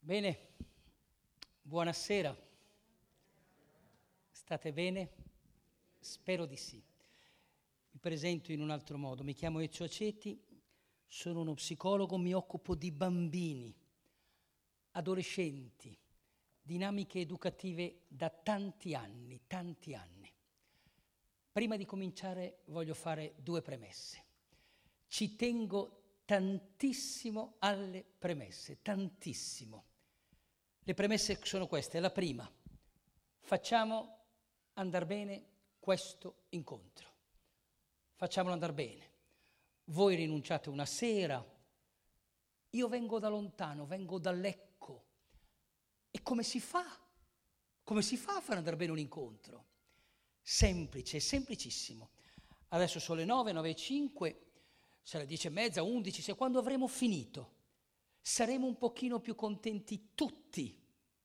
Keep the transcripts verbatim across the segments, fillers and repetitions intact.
Bene, buonasera. State bene? Spero di sì. Mi presento in un altro modo. Mi chiamo Ezio Aceti, sono uno psicologo, mi occupo di bambini, adolescenti, dinamiche educative da tanti anni, tanti anni. Prima di cominciare voglio fare due premesse. Ci tengo tantissimo alle premesse, tantissimo. Le premesse sono queste. La prima, facciamo andare bene questo incontro. Facciamolo andare bene. Voi rinunciate una sera, io vengo da lontano, vengo da Lecco. E come si fa? Come si fa a far andare bene un incontro? Semplice, semplicissimo. Adesso sono le nove, nove e cinque, sarà dieci e mezza, undici, se quando avremo finito saremo un pochino più contenti tutti,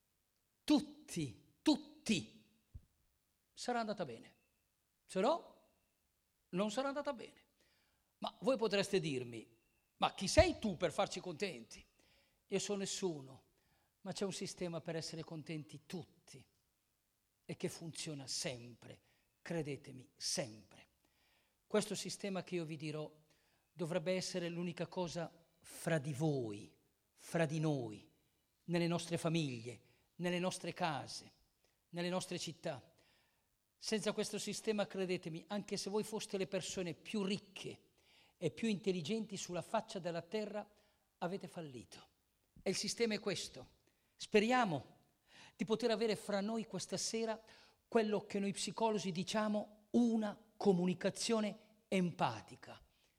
tutti, tutti. Sarà andata bene. Se no, non sarà andata bene. Ma voi potreste dirmi, ma chi sei tu per farci contenti? Io sono nessuno, ma c'è un sistema per essere contenti tutti e che funziona sempre, credetemi, sempre. Questo sistema che io vi dirò dovrebbe essere l'unica cosa fra di voi, fra di noi, nelle nostre famiglie, nelle nostre case, nelle nostre città. Senza questo sistema, credetemi, anche se voi foste le persone più ricche e più intelligenti sulla faccia della terra, avete fallito. E il sistema è questo. Speriamo di poter avere fra noi questa sera quello che noi psicologi diciamo una comunicazione empatica.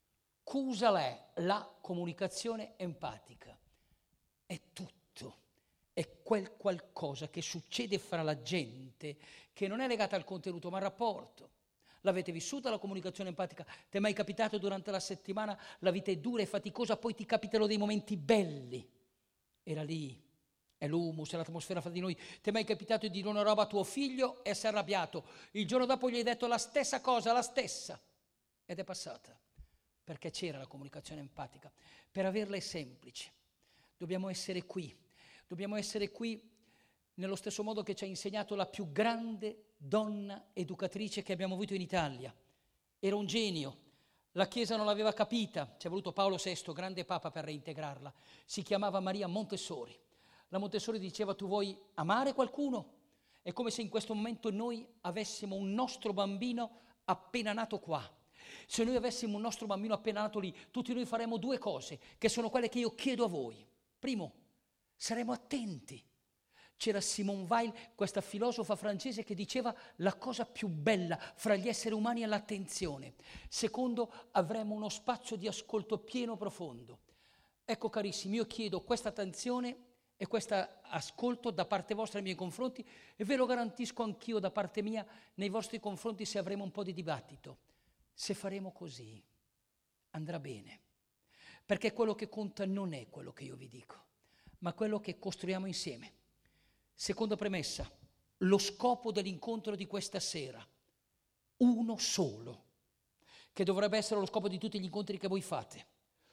Cosa è la comunicazione empatica? È tutto, è quel qualcosa che succede fra la gente che non è legata al contenuto ma al rapporto. L'avete vissuta la comunicazione empatica? Ti è mai capitato durante la settimana la vita è dura e faticosa, poi ti capitano dei momenti belli? Era lì, è l'humus, è l'atmosfera fra di noi. Ti è mai capitato di dire una roba a tuo figlio e si è arrabbiato? Il giorno dopo gli hai detto la stessa cosa, la stessa, ed è passata. Perché c'era la comunicazione empatica. Per averla è semplice. Dobbiamo essere qui. Dobbiamo essere qui nello stesso modo che ci ha insegnato la più grande donna educatrice che abbiamo avuto in Italia. Era un genio. La Chiesa non l'aveva capita. Ci è voluto Paolo sesto, grande papa, per reintegrarla. Si chiamava Maria Montessori. La Montessori diceva: tu vuoi amare qualcuno? È come se in questo momento noi avessimo un nostro bambino appena nato qua. Se noi avessimo un nostro bambino appena nato lì, tutti noi faremo due cose, che sono quelle che io chiedo a voi. Primo, saremo attenti. C'era Simone Weil, questa filosofa francese, che diceva la cosa più bella fra gli esseri umani è l'attenzione. Secondo, avremo uno spazio di ascolto pieno, profondo. Ecco carissimi, io chiedo questa attenzione e questo ascolto da parte vostra nei miei confronti e ve lo garantisco anch'io da parte mia nei vostri confronti se avremo un po' di dibattito. Se faremo così, andrà bene, perché quello che conta non è quello che io vi dico, ma quello che costruiamo insieme. Seconda premessa, lo scopo dell'incontro di questa sera, uno solo, che dovrebbe essere lo scopo di tutti gli incontri che voi fate,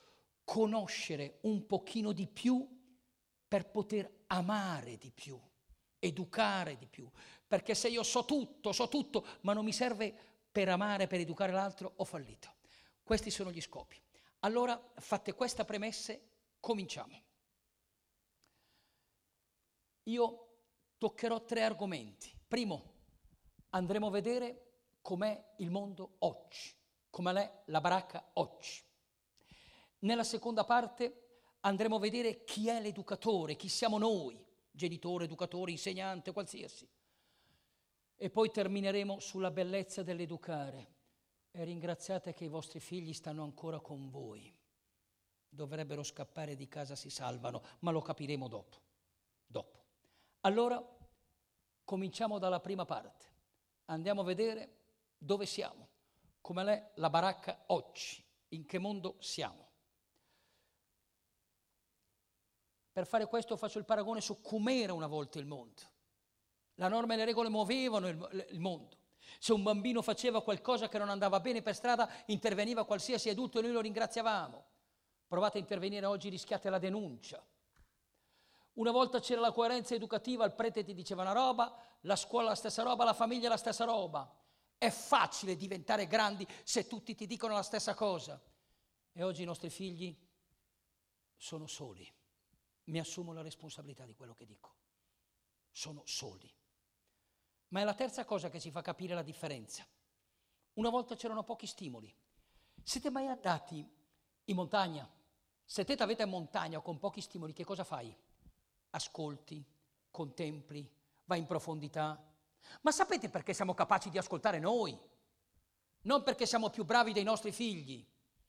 conoscere un pochino di più per poter amare di più, educare di più, perché se io so tutto, so tutto, ma non mi serve per amare, per educare l'altro, ho fallito. Questi sono gli scopi. Allora, fatte queste premesse, cominciamo. Io toccherò tre argomenti. Primo, andremo a vedere com'è il mondo oggi, com'è la baracca oggi. Nella seconda parte andremo a vedere chi è l'educatore, chi siamo noi, genitore, educatore, insegnante, qualsiasi. E poi termineremo sulla bellezza dell'educare. E ringraziate che i vostri figli stanno ancora con voi. Dovrebbero scappare di casa, si salvano, ma lo capiremo dopo. Dopo. Allora, cominciamo dalla prima parte. Andiamo a vedere dove siamo, com'è la baracca oggi, in che mondo siamo. Per fare questo faccio il paragone su com'era una volta il mondo. La norma e le regole muovevano il, il mondo. Se un bambino faceva qualcosa che non andava bene per strada, interveniva qualsiasi adulto e noi lo ringraziavamo. Provate a intervenire oggi, rischiate la denuncia. Una volta c'era la coerenza educativa, il prete ti diceva una roba, la scuola la stessa roba, la famiglia la stessa roba. È facile diventare grandi se tutti ti dicono la stessa cosa. E oggi i nostri figli sono soli. Mi assumo la responsabilità di quello che dico. Sono soli. Ma è la terza cosa che ci fa capire la differenza. Una volta c'erano pochi stimoli. Siete mai andati in montagna? Se te avete in montagna con pochi stimoli, che cosa fai? Ascolti, contempli, vai in profondità. Ma sapete perché siamo capaci di ascoltare noi? Non perché siamo più bravi dei nostri figli.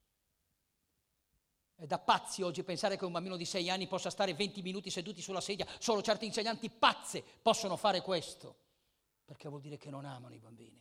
È da pazzi oggi pensare che un bambino di sei anni possa stare venti minuti seduti sulla sedia. Solo certi insegnanti pazze possono fare questo, perché vuol dire che non amano i bambini.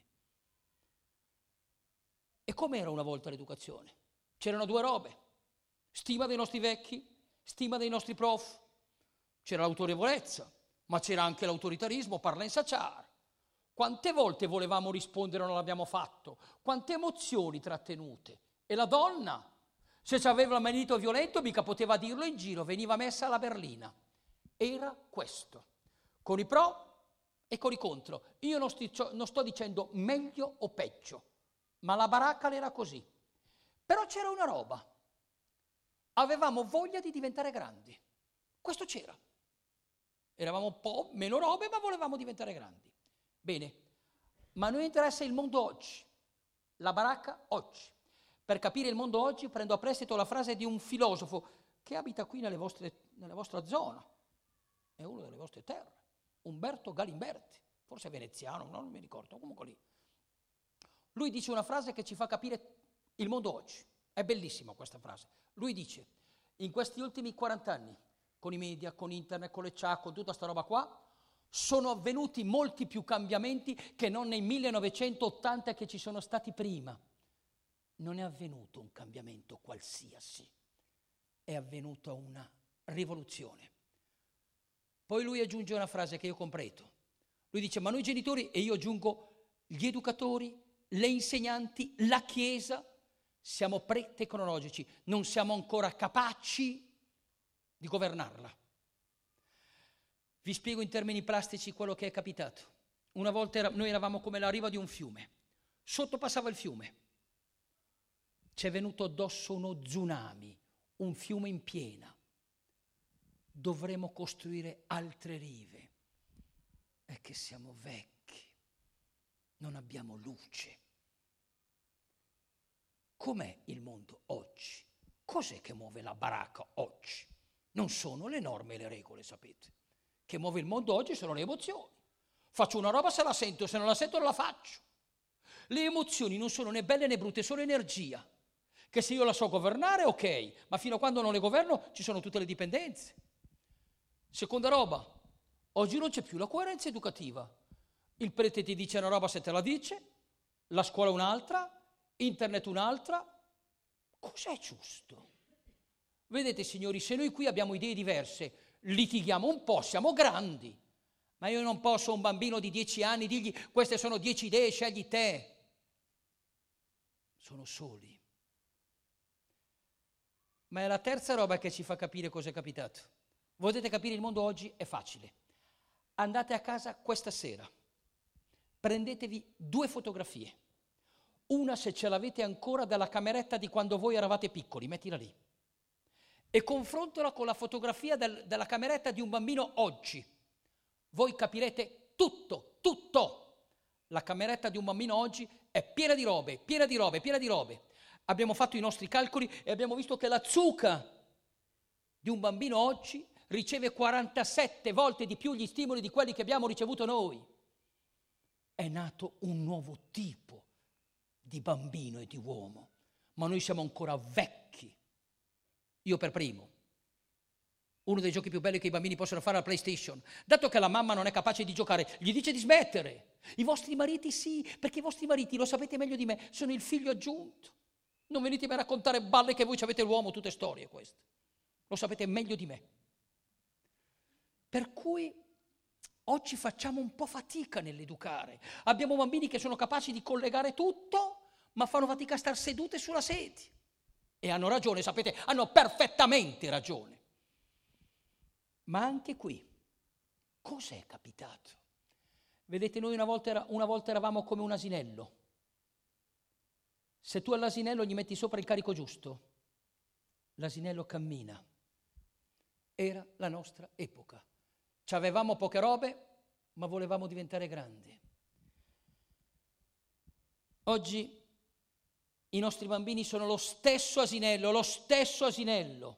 E com'era una volta l'educazione? C'erano due robe: stima dei nostri vecchi, stima dei nostri prof. C'era l'autorevolezza, ma c'era anche l'autoritarismo, parla in saciar. Quante volte volevamo rispondere e non l'abbiamo fatto? Quante emozioni trattenute? E la donna, se aveva il marito violento, mica poteva dirlo in giro, veniva messa alla berlina. Era questo, con i pro e con i contro. Io non, sti, non sto dicendo meglio o peggio, ma la baracca era così. Però c'era una roba. Avevamo voglia di diventare grandi. Questo c'era. Eravamo un po' meno robe, ma volevamo diventare grandi. Bene, ma a noi interessa il mondo oggi, la baracca oggi. Per capire il mondo oggi prendo a prestito la frase di un filosofo che abita qui nelle vostre, nella vostra zona, è uno delle vostre terre, Umberto Galimberti, forse è veneziano, non mi ricordo, comunque lì. Lui dice una frase che ci fa capire il mondo oggi. È bellissima questa frase. Lui dice: in questi ultimi quaranta anni, con i media, con internet, con le chat, con tutta sta roba qua, sono avvenuti molti più cambiamenti che non nei millenovecentottanta che ci sono stati prima. Non è avvenuto un cambiamento qualsiasi, è avvenuta una rivoluzione. Poi lui aggiunge una frase che io completo. Lui dice: ma noi genitori, e io aggiungo gli educatori, le insegnanti, la Chiesa, siamo pre-tecnologici, non siamo ancora capaci di governarla. Vi spiego in termini plastici quello che è capitato. Una volta era, noi eravamo come la riva di un fiume, sotto passava il fiume, ci è venuto addosso uno tsunami, un fiume in piena. Dovremo costruire altre rive. È che siamo vecchi, non abbiamo luce. Com'è il mondo oggi? Cos'è che muove la baracca oggi? Non sono le norme e le regole, sapete. Che muove il mondo oggi sono le emozioni. Faccio una roba se la sento, se non la sento non la faccio. Le emozioni non sono né belle né brutte, sono energia. Che se io la so governare, ok, ma fino a quando non le governo ci sono tutte le dipendenze. Seconda roba, oggi non c'è più la coerenza educativa. Il prete ti dice una roba se te la dice, la scuola un'altra, internet un'altra. Cos'è giusto? Vedete, signori, se noi qui abbiamo idee diverse, litighiamo un po', siamo grandi, ma io non posso a un bambino di dieci anni dirgli: queste sono dieci idee, scegli te. Sono soli. Ma è la terza roba che ci fa capire cosa è capitato. Volete capire il mondo oggi? È facile. Andate a casa questa sera, prendetevi due fotografie. Una, se ce l'avete ancora, dalla cameretta di quando voi eravate piccoli, mettila lì. E confrontala con la fotografia del, della cameretta di un bambino oggi. Voi capirete tutto, tutto. La cameretta di un bambino oggi è piena di robe, piena di robe, piena di robe. Abbiamo fatto i nostri calcoli e abbiamo visto che la zucca di un bambino oggi riceve quarantasette volte di più gli stimoli di quelli che abbiamo ricevuto noi. È nato un nuovo tipo di bambino e di uomo, ma noi siamo ancora vecchi. Io per primo. Uno dei giochi più belli che i bambini possono fare è la PlayStation. Dato che la mamma non è capace di giocare, gli dice di smettere. I vostri mariti sì, perché i vostri mariti, lo sapete meglio di me, sono il figlio aggiunto. Non venitemi a raccontare balle che voi avete l'uomo, tutte storie queste. Lo sapete meglio di me. Per cui oggi facciamo un po' fatica nell'educare. Abbiamo bambini che sono capaci di collegare tutto, ma fanno fatica a star sedute sulla sedia. E hanno ragione, sapete, hanno perfettamente ragione. Ma anche qui, cos'è capitato? Vedete, noi una volta, era, una volta eravamo come un asinello. Se tu all'asinello gli metti sopra il carico giusto, l'asinello cammina. Era la nostra epoca. Ci avevamo poche robe, ma volevamo diventare grandi. Oggi i nostri bambini sono lo stesso asinello, lo stesso asinello,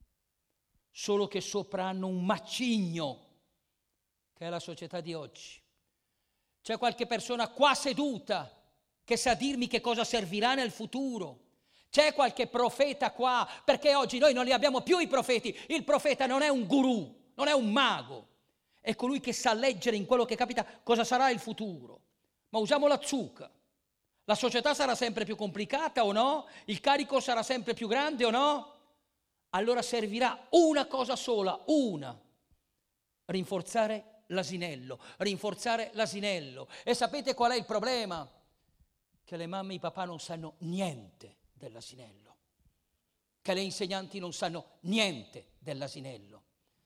solo che sopra hanno un macigno, che è la società di oggi. C'è qualche persona qua seduta che sa dirmi che cosa servirà nel futuro. C'è qualche profeta qua, perché oggi noi non li abbiamo più i profeti. Il profeta non è un gurù, non è un mago, è colui che sa leggere in quello che capita cosa sarà il futuro. Ma usiamo la zucca. La società sarà sempre più complicata o no? Il carico sarà sempre più grande o no? Allora servirà una cosa sola, una. Rinforzare l'asinello, rinforzare l'asinello. E sapete qual è il problema? Che le mamme e i papà non sanno niente dell'asinello, che le insegnanti non sanno niente dell'asinello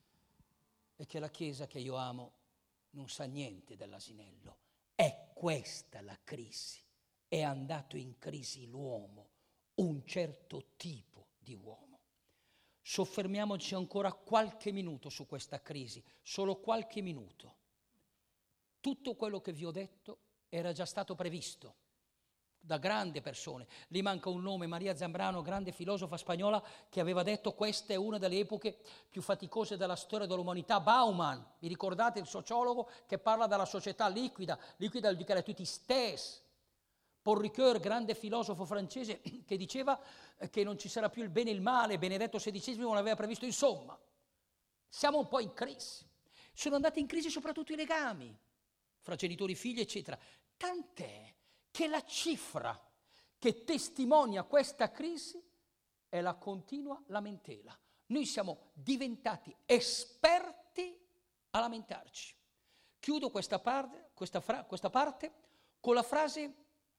e che la Chiesa che io amo non sa niente dell'asinello. È questa la crisi. È andato in crisi l'uomo, un certo tipo di uomo. Soffermiamoci ancora qualche minuto su questa crisi, solo qualche minuto. Tutto quello che vi ho detto era già stato previsto da grandi persone. Lì manca un nome, Maria Zambrano, grande filosofa spagnola, che aveva detto questa è una delle epoche più faticose della storia dell'umanità. Bauman, vi ricordate il sociologo che parla della società liquida, liquida vuol dire tutti stessi. Paul Ricoeur, grande filosofo francese, che diceva che non ci sarà più il bene e il male, Benedetto sedicesimo non aveva previsto, insomma, siamo un po' in crisi. Sono andati in crisi soprattutto i legami fra genitori, figli, eccetera. Tant'è che la cifra che testimonia questa crisi è la continua lamentela. Noi siamo diventati esperti a lamentarci. Chiudo questa parte, questa fra, questa parte con la frase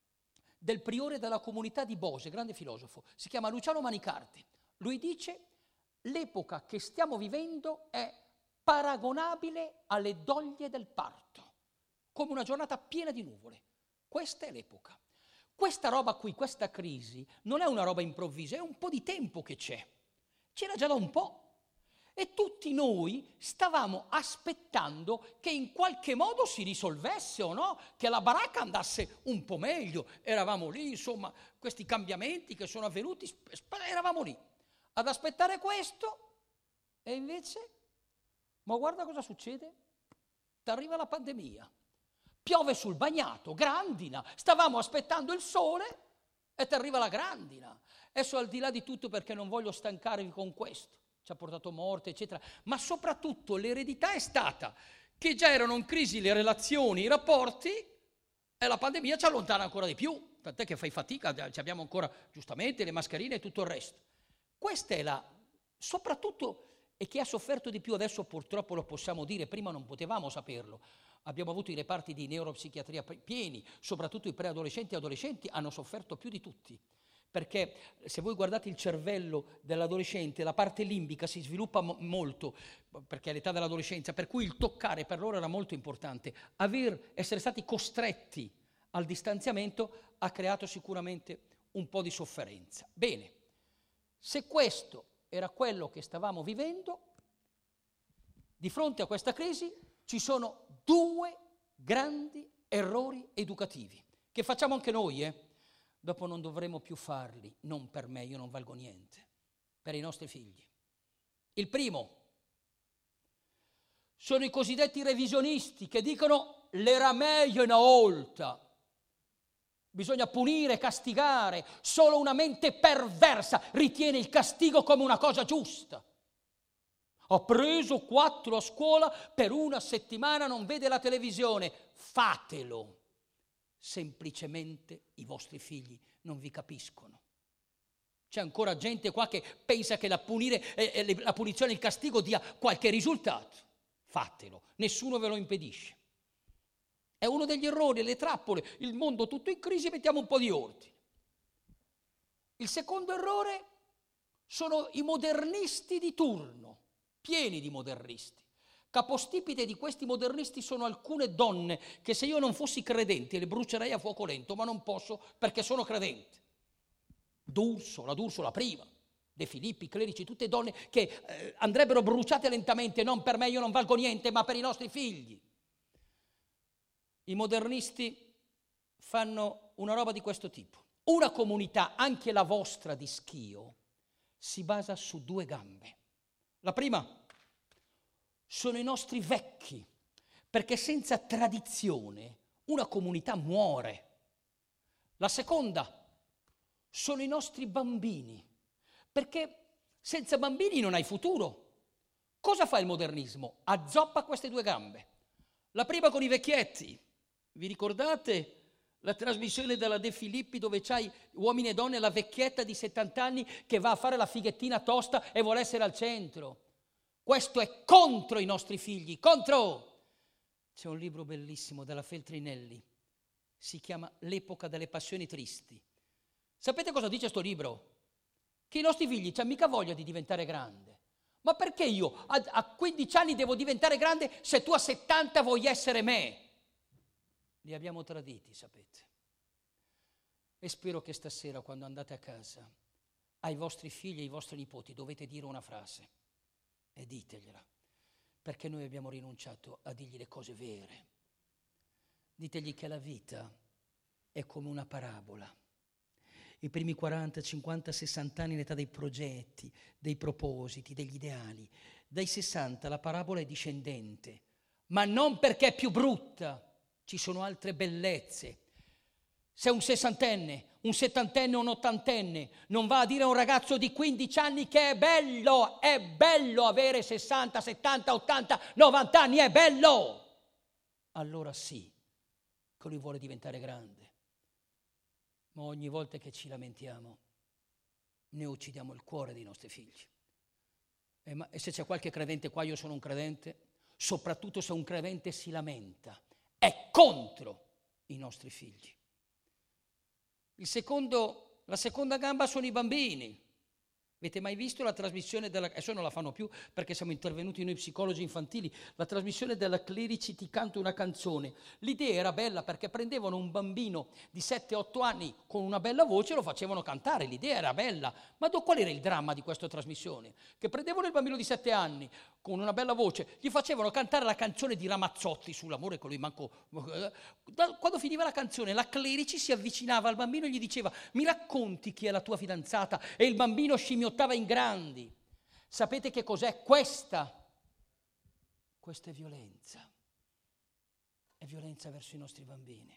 del priore della comunità di Bose, grande filosofo, si chiama Luciano Manicardi. Lui dice: l'epoca che stiamo vivendo è paragonabile alle doglie del parto, come una giornata piena di nuvole. Questa è l'epoca. Questa roba qui, questa crisi, non è una roba improvvisa, è un po' di tempo che c'è. C'era già da un po'. E tutti noi stavamo aspettando che in qualche modo si risolvesse o no, che la baracca andasse un po' meglio. Eravamo lì, insomma, questi cambiamenti che sono avvenuti, eravamo lì ad aspettare questo e invece, ma guarda cosa succede? T'arriva la pandemia, piove sul bagnato, grandina, stavamo aspettando il sole e t'arriva la grandina. Adesso al di là di tutto, perché non voglio stancarvi con questo, ci ha portato morte, eccetera, ma soprattutto l'eredità è stata che già erano in crisi le relazioni, i rapporti, e la pandemia ci allontana ancora di più, tant'è che fai fatica, ci abbiamo ancora giustamente le mascherine e tutto il resto. Questa è la, soprattutto, e chi ha sofferto di più adesso purtroppo lo possiamo dire, prima non potevamo saperlo, abbiamo avuto i reparti di neuropsichiatria pieni, soprattutto i preadolescenti e adolescenti hanno sofferto più di tutti. Perché se voi guardate il cervello dell'adolescente, la parte limbica si sviluppa mo- molto, perché è l'età dell'adolescenza, per cui il toccare per loro era molto importante. Aver, essere stati costretti al distanziamento ha creato sicuramente un po' di sofferenza. Bene, se questo era quello che stavamo vivendo, di fronte a questa crisi ci sono due grandi errori educativi, che facciamo anche noi, eh? Dopo non dovremo più farli, non per me, io non valgo niente, per i nostri figli. Il primo sono i cosiddetti revisionisti che dicono l'era meglio una volta, bisogna punire, castigare, solo una mente perversa ritiene il castigo come una cosa giusta. Ho preso quattro a scuola, per una settimana non vede la televisione, fatelo. Semplicemente i vostri figli non vi capiscono. C'è ancora gente qua che pensa che la, punire, eh, la punizione e il castigo dia qualche risultato. Fatelo, nessuno ve lo impedisce. È uno degli errori, le trappole, il mondo tutto in crisi, mettiamo un po' di ordine. Il secondo errore sono i modernisti di turno, pieni di modernisti. Capostipite di questi modernisti sono alcune donne che se io non fossi credente le brucerei a fuoco lento, ma non posso perché sono credente. D'Urso, la D'Urso la prima, De Filippi, Clerici, tutte donne che eh, andrebbero bruciate lentamente, non per me, io non valgo niente, ma per i nostri figli. I modernisti fanno una roba di questo tipo. Una comunità, anche la vostra di Schio, si basa su due gambe. La prima sono i nostri vecchi, perché senza tradizione una comunità muore. La seconda sono i nostri bambini, perché senza bambini non hai futuro. Cosa fa il modernismo? Azzoppa queste due gambe. La prima con i vecchietti. Vi ricordate la trasmissione della De Filippi dove c'hai uomini e donne, la vecchietta di settanta anni che va a fare la fighettina tosta e vuole essere al centro? Questo è contro i nostri figli, contro! C'è un libro bellissimo della Feltrinelli, si chiama L'epoca delle passioni tristi. Sapete cosa dice sto libro? Che i nostri figli c'hanno mica voglia di diventare grande. Ma perché io a, a quindici anni devo diventare grande se tu a settanta vuoi essere me? Li abbiamo traditi, sapete. E spero che stasera, quando andate a casa, ai vostri figli e ai vostri nipoti dovete dire una frase. E ditegliela, perché noi abbiamo rinunciato a dirgli le cose vere. Ditegli che la vita è come una parabola. I primi quaranta, cinquanta, sessanta anni, l'età dei progetti, dei propositi, degli ideali. Dai sessanta la parabola è discendente, ma non perché è più brutta, ci sono altre bellezze. Se un sessantenne, un settantenne o un ottantenne non va a dire a un ragazzo di quindici anni che è bello, è bello avere sessanta, settanta, ottanta, novanta anni, è bello, allora sì che lui vuole diventare grande. Ma ogni volta che ci lamentiamo ne uccidiamo il cuore dei nostri figli. E, ma, e se c'è qualche credente qua, io sono un credente, soprattutto se un credente si lamenta, è contro i nostri figli. Il secondo, la seconda gamba sono i bambini. Avete mai visto la trasmissione della... Adesso non la fanno più perché siamo intervenuti noi psicologi infantili. La trasmissione della Clerici Ti canto una canzone. L'idea era bella perché prendevano un bambino di sette otto anni con una bella voce e lo facevano cantare. L'idea era bella. Ma do, qual era il dramma di questa trasmissione? Che prendevano il bambino di sette anni con una bella voce, gli facevano cantare la canzone di Ramazzotti sull'amore che lui manco... Quando finiva la canzone, la Clerici si avvicinava al bambino e gli diceva: mi racconti chi è la tua fidanzata? E il bambino scimmiottava in grandi. Sapete che cos'è questa? Questa è violenza. È violenza verso i nostri bambini.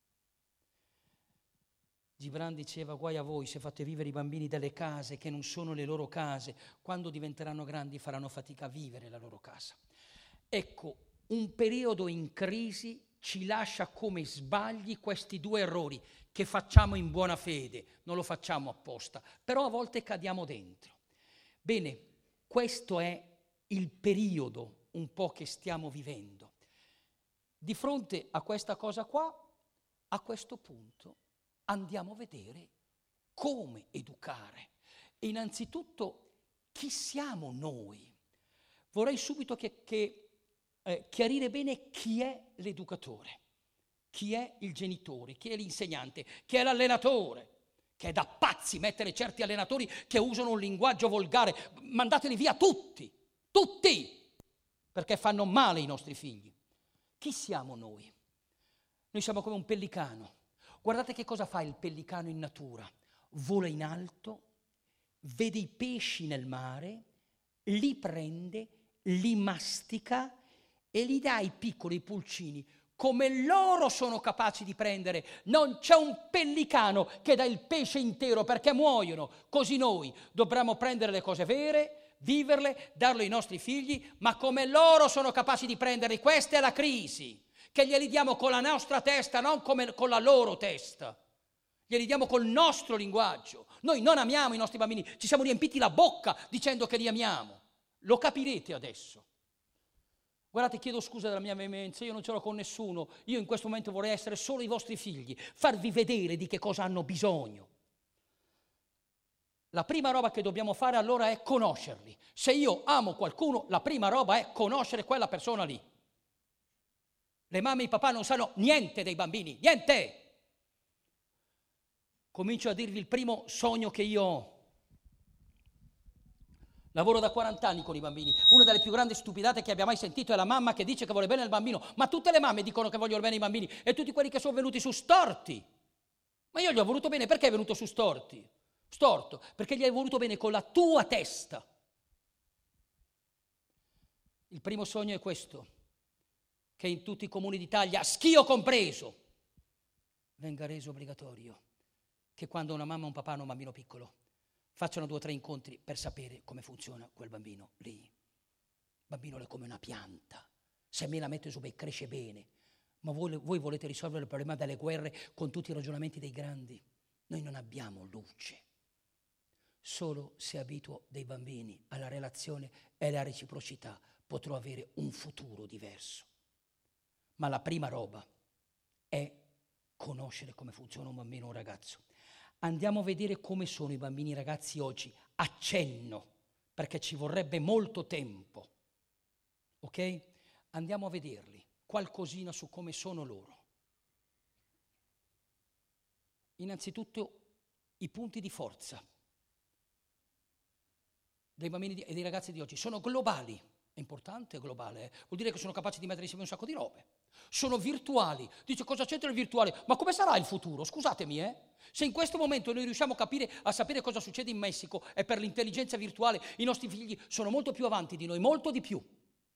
Gibran diceva: guai a voi se fate vivere i bambini delle case che non sono le loro case, quando diventeranno grandi faranno fatica a vivere la loro casa. Ecco, un periodo in crisi ci lascia come sbagli questi due errori che facciamo in buona fede, non lo facciamo apposta, però a volte cadiamo dentro. Bene, questo è il periodo un po' che stiamo vivendo. Di fronte a questa cosa qua, a questo punto, andiamo a vedere come educare. E innanzitutto, chi siamo noi? Vorrei subito che, che, eh, chiarire bene chi è l'educatore, chi è il genitore, chi è l'insegnante, chi è l'allenatore, che è da pazzi mettere certi allenatori che usano un linguaggio volgare. Mandateli via tutti, tutti, perché fanno male ai nostri figli. Chi siamo noi? Noi siamo come un pellicano. Guardate che cosa fa il pellicano in natura. Vola in alto, vede i pesci nel mare, li prende, li mastica e li dà ai piccoli pulcini come loro sono capaci di prendere. Non c'è un pellicano che dà il pesce intero perché muoiono. Così noi dobbiamo prendere le cose vere, viverle, darle ai nostri figli, ma come loro sono capaci di prenderli. Questa è la crisi. Che glieli diamo con la nostra testa, non come con la loro testa. Glieli diamo col nostro linguaggio. Noi non amiamo i nostri bambini, ci siamo riempiti la bocca dicendo che li amiamo. Lo capirete adesso. Guardate, chiedo scusa della mia veemenza, io non ce l'ho con nessuno. Io in questo momento vorrei essere solo i vostri figli, farvi vedere di che cosa hanno bisogno. La prima roba che dobbiamo fare allora è conoscerli. Se io amo qualcuno, la prima roba è conoscere quella persona lì. Le mamme e i papà non sanno niente dei bambini, niente! Comincio a dirvi il primo sogno che io ho. Lavoro da quaranta anni con i bambini. Una delle più grandi stupidate che abbia mai sentito è la mamma che dice che vuole bene al bambino. Ma tutte le mamme dicono che vogliono bene ai bambini e tutti quelli che sono venuti su storti. Ma io gli ho voluto bene, perché è venuto su storti? Storto, perché gli hai voluto bene con la tua testa. Il primo sogno è questo, che in tutti i comuni d'Italia, schio compreso, venga reso obbligatorio che quando una mamma o un papà hanno un bambino piccolo facciano due o tre incontri per sapere come funziona quel bambino lì. Il bambino è come una pianta, se me la mette su bene cresce bene, ma voi, voi volete risolvere il problema delle guerre con tutti i ragionamenti dei grandi. Noi non abbiamo luce. Solo se abituo dei bambini alla relazione e alla reciprocità potrò avere un futuro diverso. Ma la prima roba è conoscere come funziona un bambino o un ragazzo. Andiamo a vedere come sono i bambini e i ragazzi oggi, accenno, perché ci vorrebbe molto tempo, ok? Andiamo a vederli, qualcosina su come sono loro. Innanzitutto i punti di forza dei bambini e dei ragazzi di oggi sono globali. È importante, è globale, eh? Vuol dire che sono capaci di mettere insieme un sacco di robe. Sono virtuali. Dice, cosa c'entra il virtuale? Ma come sarà il futuro? Scusatemi, eh? Se in questo momento noi riusciamo a capire, a sapere cosa succede in Messico e per l'intelligenza virtuale, i nostri figli sono molto più avanti di noi, molto di più.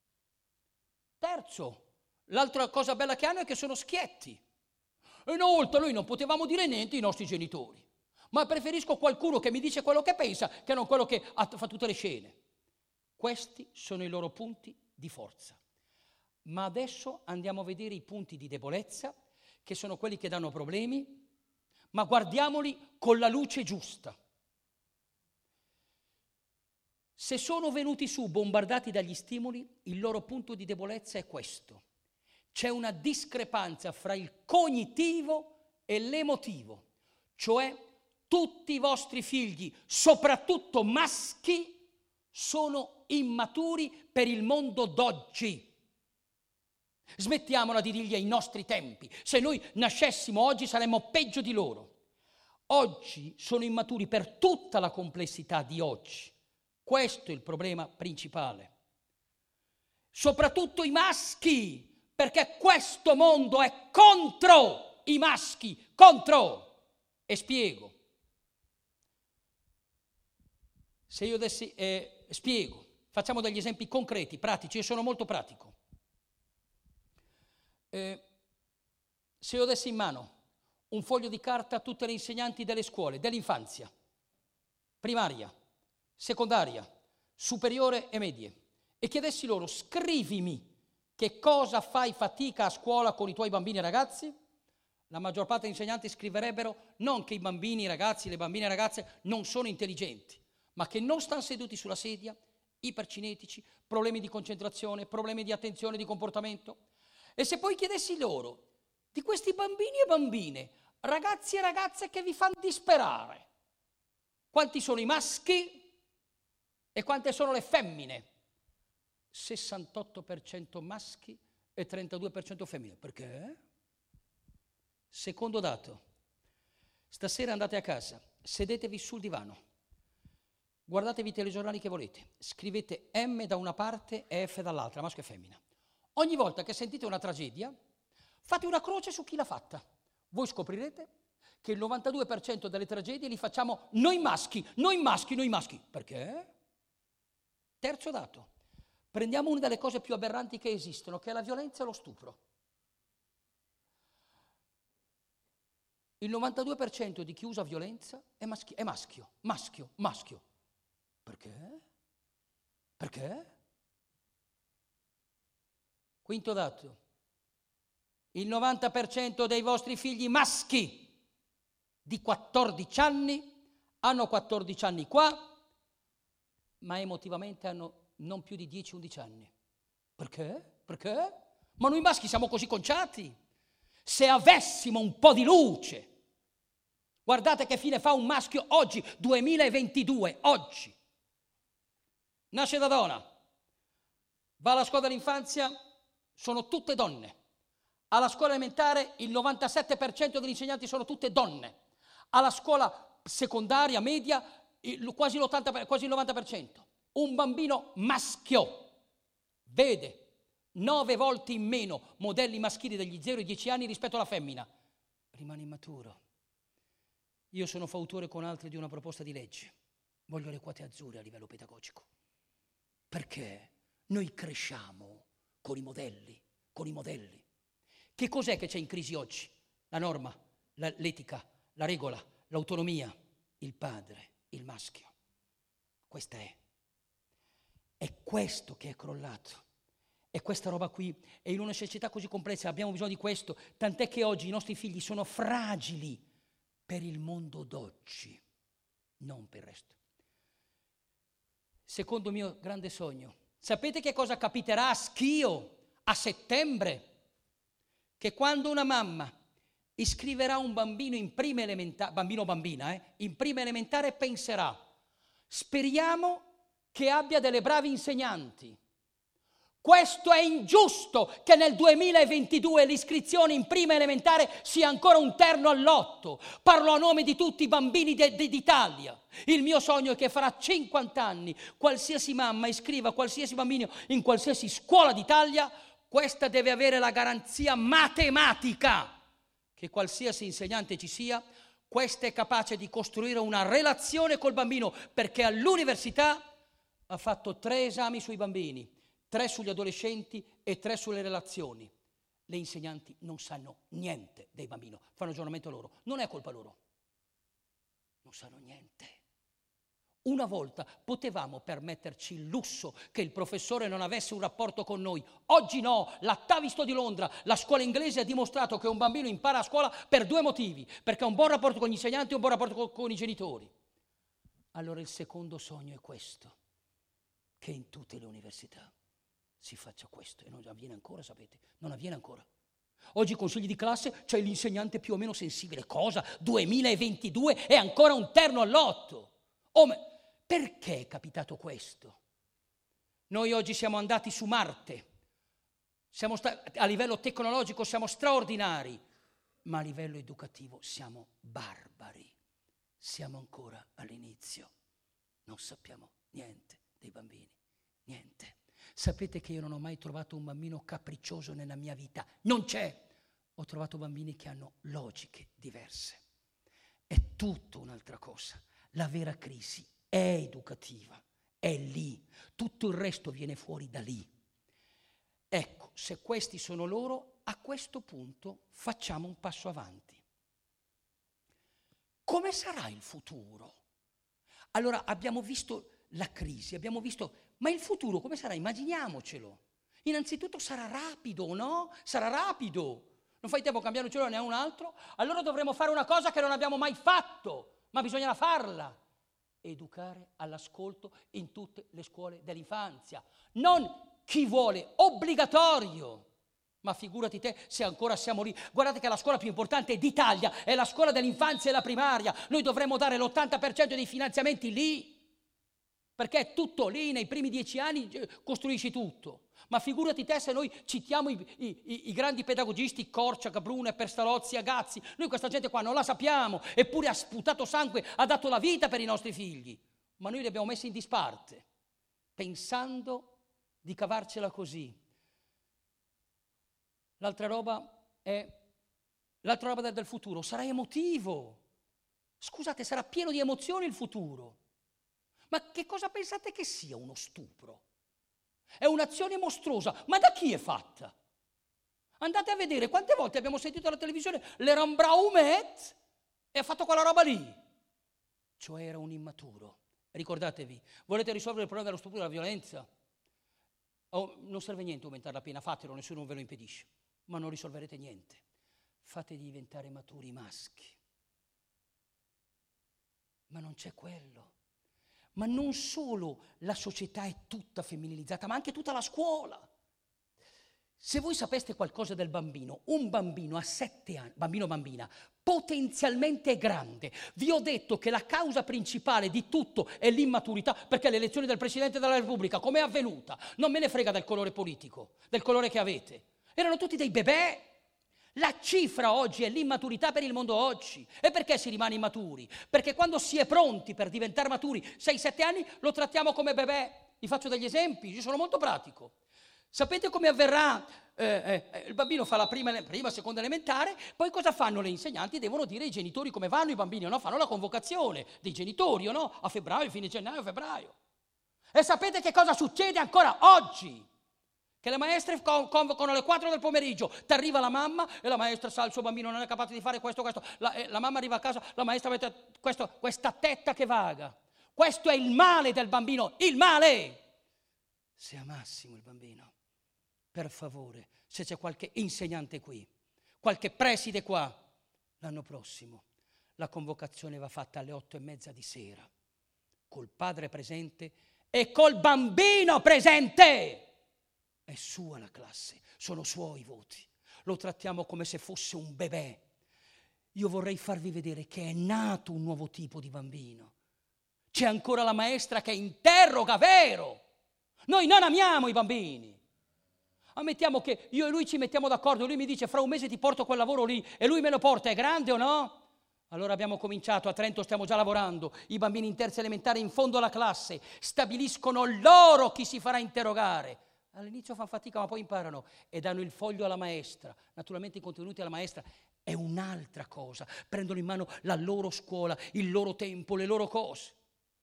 Terzo, l'altra cosa bella che hanno è che sono schietti. E inoltre noi non potevamo dire niente ai nostri genitori. Ma preferisco qualcuno che mi dice quello che pensa che non quello che fa tutte le scene. Questi sono i loro punti di forza. Ma adesso andiamo a vedere i punti di debolezza, che sono quelli che danno problemi, ma guardiamoli con la luce giusta. Se sono venuti su bombardati dagli stimoli, il loro punto di debolezza è questo. C'è una discrepanza fra il cognitivo e l'emotivo, cioè tutti i vostri figli, soprattutto maschi, sono immaturi per il mondo d'oggi. Smettiamola di dirgli ai nostri tempi. Se noi nascessimo oggi saremmo peggio di loro. Oggi sono immaturi per tutta la complessità di oggi. Questo è il problema principale. Soprattutto i maschi, perché questo mondo è contro i maschi, contro. E spiego. Se io dessi, eh, spiego, facciamo degli esempi concreti, pratici, io sono molto pratico. Eh, se io dessi in mano un foglio di carta a tutte le insegnanti delle scuole, dell'infanzia, primaria, secondaria, superiore e medie, e chiedessi loro, scrivimi che cosa fai fatica a scuola con i tuoi bambini e ragazzi, la maggior parte degli insegnanti scriverebbero non che i bambini, i ragazzi, le bambine e ragazze non sono intelligenti, ma che non stanno seduti sulla sedia, ipercinetici, problemi di concentrazione, problemi di attenzione, di comportamento. E se poi chiedessi loro di questi bambini e bambine, ragazzi e ragazze che vi fanno disperare, quanti sono i maschi e quante sono le femmine? sessantotto per cento maschi e trentadue per cento femmine. Perché? Secondo dato, stasera andate a casa, sedetevi sul divano, guardatevi i telegiornali che volete, scrivete M da una parte e F dall'altra, maschio e femmina. Ogni volta che sentite una tragedia, fate una croce su chi l'ha fatta. Voi scoprirete che il novantadue per cento delle tragedie li facciamo noi maschi, noi maschi, noi maschi. Perché? Terzo dato, prendiamo una delle cose più aberranti che esistono, che è la violenza e lo stupro. Il novantadue per cento di chi usa violenza è, maschi- è maschio, maschio, maschio. Perché? Perché? Quinto dato, il novanta per cento dei vostri figli maschi di quattordici anni hanno quattordici anni qua, ma emotivamente hanno non più di dieci undici anni. Perché? Perché? Ma noi maschi siamo così conciati. Se avessimo un po' di luce, Guardate che fine fa un maschio oggi, duemilaventidue, oggi. Nasce da donna, va alla scuola dell'infanzia, sono tutte donne. Alla scuola elementare il novantasette per cento degli insegnanti sono tutte donne. Alla scuola secondaria, media, quasi l'ottanta, quasi il novanta per cento. Un bambino maschio vede nove volte in meno modelli maschili degli zero ai dieci anni rispetto alla femmina. Rimane immaturo. Io sono fautore con altri di una proposta di legge. Voglio le quote azzurre a livello pedagogico. Perché noi cresciamo con i modelli, con i modelli. Che cos'è che c'è in crisi oggi? La norma, la, l'etica, la regola, l'autonomia, il padre, il maschio. Questa è. È questo che è crollato. E questa roba qui, e in una società così complessa abbiamo bisogno di questo, tant'è che oggi i nostri figli sono fragili per il mondo d'oggi, non per il resto. Secondo mio grande sogno, sapete che cosa capiterà a Schio a settembre? Che quando una mamma iscriverà un bambino in prima elementare, bambino o bambina, eh, in prima elementare penserà, speriamo che abbia delle bravi insegnanti. Questo è ingiusto che nel duemilaventidue l'iscrizione in prima elementare sia ancora un terno all'otto. Parlo a nome di tutti i bambini de- de- d'Italia. Il mio sogno è che fra cinquanta anni qualsiasi mamma iscriva qualsiasi bambino in qualsiasi scuola d'Italia, questa deve avere la garanzia matematica che qualsiasi insegnante ci sia, questa è capace di costruire una relazione col bambino, perché all'università ha fatto tre esami sui bambini, tre sugli adolescenti e tre sulle relazioni. Le insegnanti non sanno niente dei bambini, fanno aggiornamento loro. Non è colpa loro, non sanno niente. Una volta potevamo permetterci il lusso che il professore non avesse un rapporto con noi. Oggi no, la Tavistock di Londra, la scuola inglese ha dimostrato che un bambino impara a scuola per due motivi, perché ha un buon rapporto con gli insegnanti e un buon rapporto con, con i genitori. Allora il secondo sogno è questo, che in tutte le università si faccia questo, e non avviene ancora, sapete, non avviene ancora. Oggi i consigli di classe c'è l'insegnante più o meno sensibile. Cosa? duemilaventidue è ancora un terno all'otto. Oh, ma perché è capitato questo? Noi oggi siamo andati su Marte, siamo sta- a livello tecnologico siamo straordinari, ma a livello educativo siamo barbari. Siamo ancora all'inizio, non sappiamo niente dei bambini, niente. Sapete che io non ho mai trovato un bambino capriccioso nella mia vita, non c'è. Ho trovato bambini che hanno logiche diverse. È tutto un'altra cosa. La vera crisi è educativa, è lì. Tutto il resto viene fuori da lì. Ecco, se questi sono loro, a questo punto facciamo un passo avanti. Come sarà il futuro? Allora, abbiamo visto la crisi, abbiamo visto, ma il futuro come sarà? Immaginiamocelo. Innanzitutto sarà rapido, no? Sarà rapido. Non fai tempo a cambiare un cellulare ne ha un altro? Allora dovremo fare una cosa che non abbiamo mai fatto, ma bisogna farla. Educare all'ascolto in tutte le scuole dell'infanzia. Non chi vuole, obbligatorio. Ma figurati te se ancora siamo lì. Guardate che la scuola più importante d'Italia è la scuola dell'infanzia e la primaria. Noi dovremmo dare l'ottanta per cento dei finanziamenti lì. Perché è tutto lì, nei primi dieci anni costruisci tutto. Ma figurati te se noi citiamo i, i, i grandi pedagogisti, Korczak, Brune, Pestalozzi, Agazzi. Noi questa gente qua non la sappiamo, eppure ha sputato sangue, ha dato la vita per i nostri figli. Ma noi li abbiamo messi in disparte, pensando di cavarcela così. L'altra roba è, l'altra roba del, del futuro, sarà emotivo. Scusate, sarà pieno di emozioni il futuro. Ma che cosa pensate che sia uno stupro? È un'azione mostruosa, ma da chi è fatta? Andate a vedere quante volte abbiamo sentito alla televisione l'Eran Braumet e ha fatto quella roba lì. Cioè era un immaturo. Ricordatevi, volete risolvere il problema dello stupro e della violenza? Oh, non serve niente aumentare la pena, fatelo, nessuno ve lo impedisce, ma non risolverete niente. Fate diventare maturi maschi. Ma non c'è quello. Ma non solo la società è tutta femminilizzata, ma anche tutta la scuola. Se voi sapeste qualcosa del bambino, un bambino a sette anni, bambino o bambina, potenzialmente grande, vi ho detto che la causa principale di tutto è l'immaturità, perché l'elezione del Presidente della Repubblica, come è avvenuta? Non me ne frega del colore politico, del colore che avete. Erano tutti dei bebè. La cifra oggi è l'immaturità per il mondo oggi. E perché si rimane immaturi? Perché quando si è pronti per diventare maturi, sei sette anni, lo trattiamo come bebè. Vi faccio degli esempi, io sono molto pratico. Sapete come avverrà? Eh, eh, il bambino fa la prima, prima, seconda elementare, poi cosa fanno le insegnanti? Devono dire ai genitori come vanno i bambini, no? Fanno la convocazione dei genitori, no? A febbraio, fine gennaio, febbraio. E sapete che cosa succede ancora oggi? Che le maestre convocano alle quattro del pomeriggio, ti arriva la mamma e la maestra sa il suo bambino non è capace di fare questo, questo. La, eh, la mamma arriva a casa, la maestra mette questo, questa tetta che vaga. Questo è il male del bambino, il male! Se amassimo il bambino, per favore, se c'è qualche insegnante qui, qualche preside qua, l'anno prossimo la convocazione va fatta alle otto e mezza di sera, col padre presente e col bambino presente. È sua la classe, sono suoi i voti. Lo trattiamo come se fosse un bebè. Io vorrei farvi vedere che è nato un nuovo tipo di bambino. C'è ancora la maestra che interroga, vero? Noi non amiamo i bambini. Ammettiamo che io e lui ci mettiamo d'accordo, lui mi dice fra un mese ti porto quel lavoro lì e lui me lo porta, è grande o no? Allora abbiamo cominciato, a Trento stiamo già lavorando, i bambini in terza elementare in fondo alla classe stabiliscono loro chi si farà interrogare. All'inizio fanno fatica ma poi imparano e danno il foglio alla maestra, naturalmente i contenuti alla maestra è un'altra cosa, prendono in mano la loro scuola, il loro tempo, le loro cose.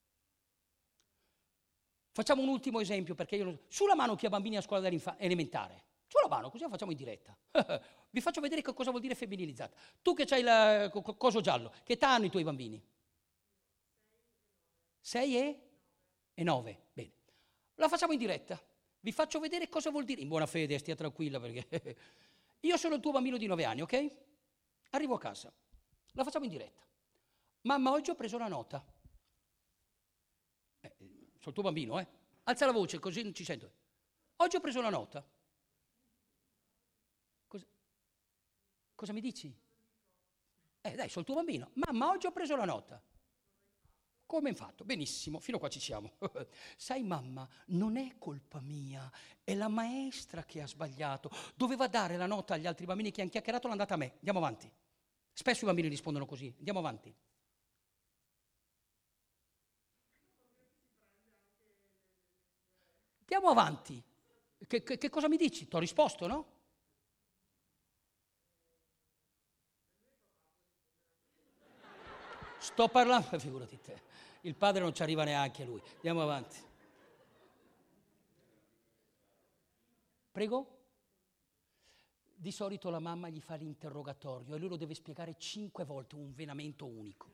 Facciamo un ultimo esempio, perché io non... Sulla mano chi ha bambini a scuola elementare? Sulla mano, così lo facciamo in diretta. Vi faccio vedere che cosa vuol dire femminilizzata. Tu che c'hai il co- coso giallo, che età hanno i tuoi bambini? Sei e? E nove. Bene. La facciamo in diretta. Vi faccio vedere cosa vuol dire. In buona fede, stia tranquilla, perché... Io sono il tuo bambino di nove anni, ok? Arrivo a casa. La facciamo in diretta. Mamma, oggi ho preso la nota. Eh, sono il tuo bambino, eh? Alza la voce, così non ci sento. Oggi ho preso la nota. Cosa, cosa mi dici? Eh, dai, sono il tuo bambino. Mamma, oggi ho preso la nota. Come hai fatto? Benissimo, fino a qua ci siamo. Sai, mamma, non è colpa mia, è la maestra che ha sbagliato. Doveva dare la nota agli altri bambini che hanno chiacchierato, l'ha data a me. Andiamo avanti. Spesso i bambini rispondono così. Andiamo avanti. Andiamo avanti. Che, che, che cosa mi dici? Ti ho risposto, no? Sto parlando, figurati te. Il padre non ci arriva neanche lui. Andiamo avanti. Prego? Di solito la mamma gli fa l'interrogatorio e lui lo deve spiegare cinque volte, un venamento unico.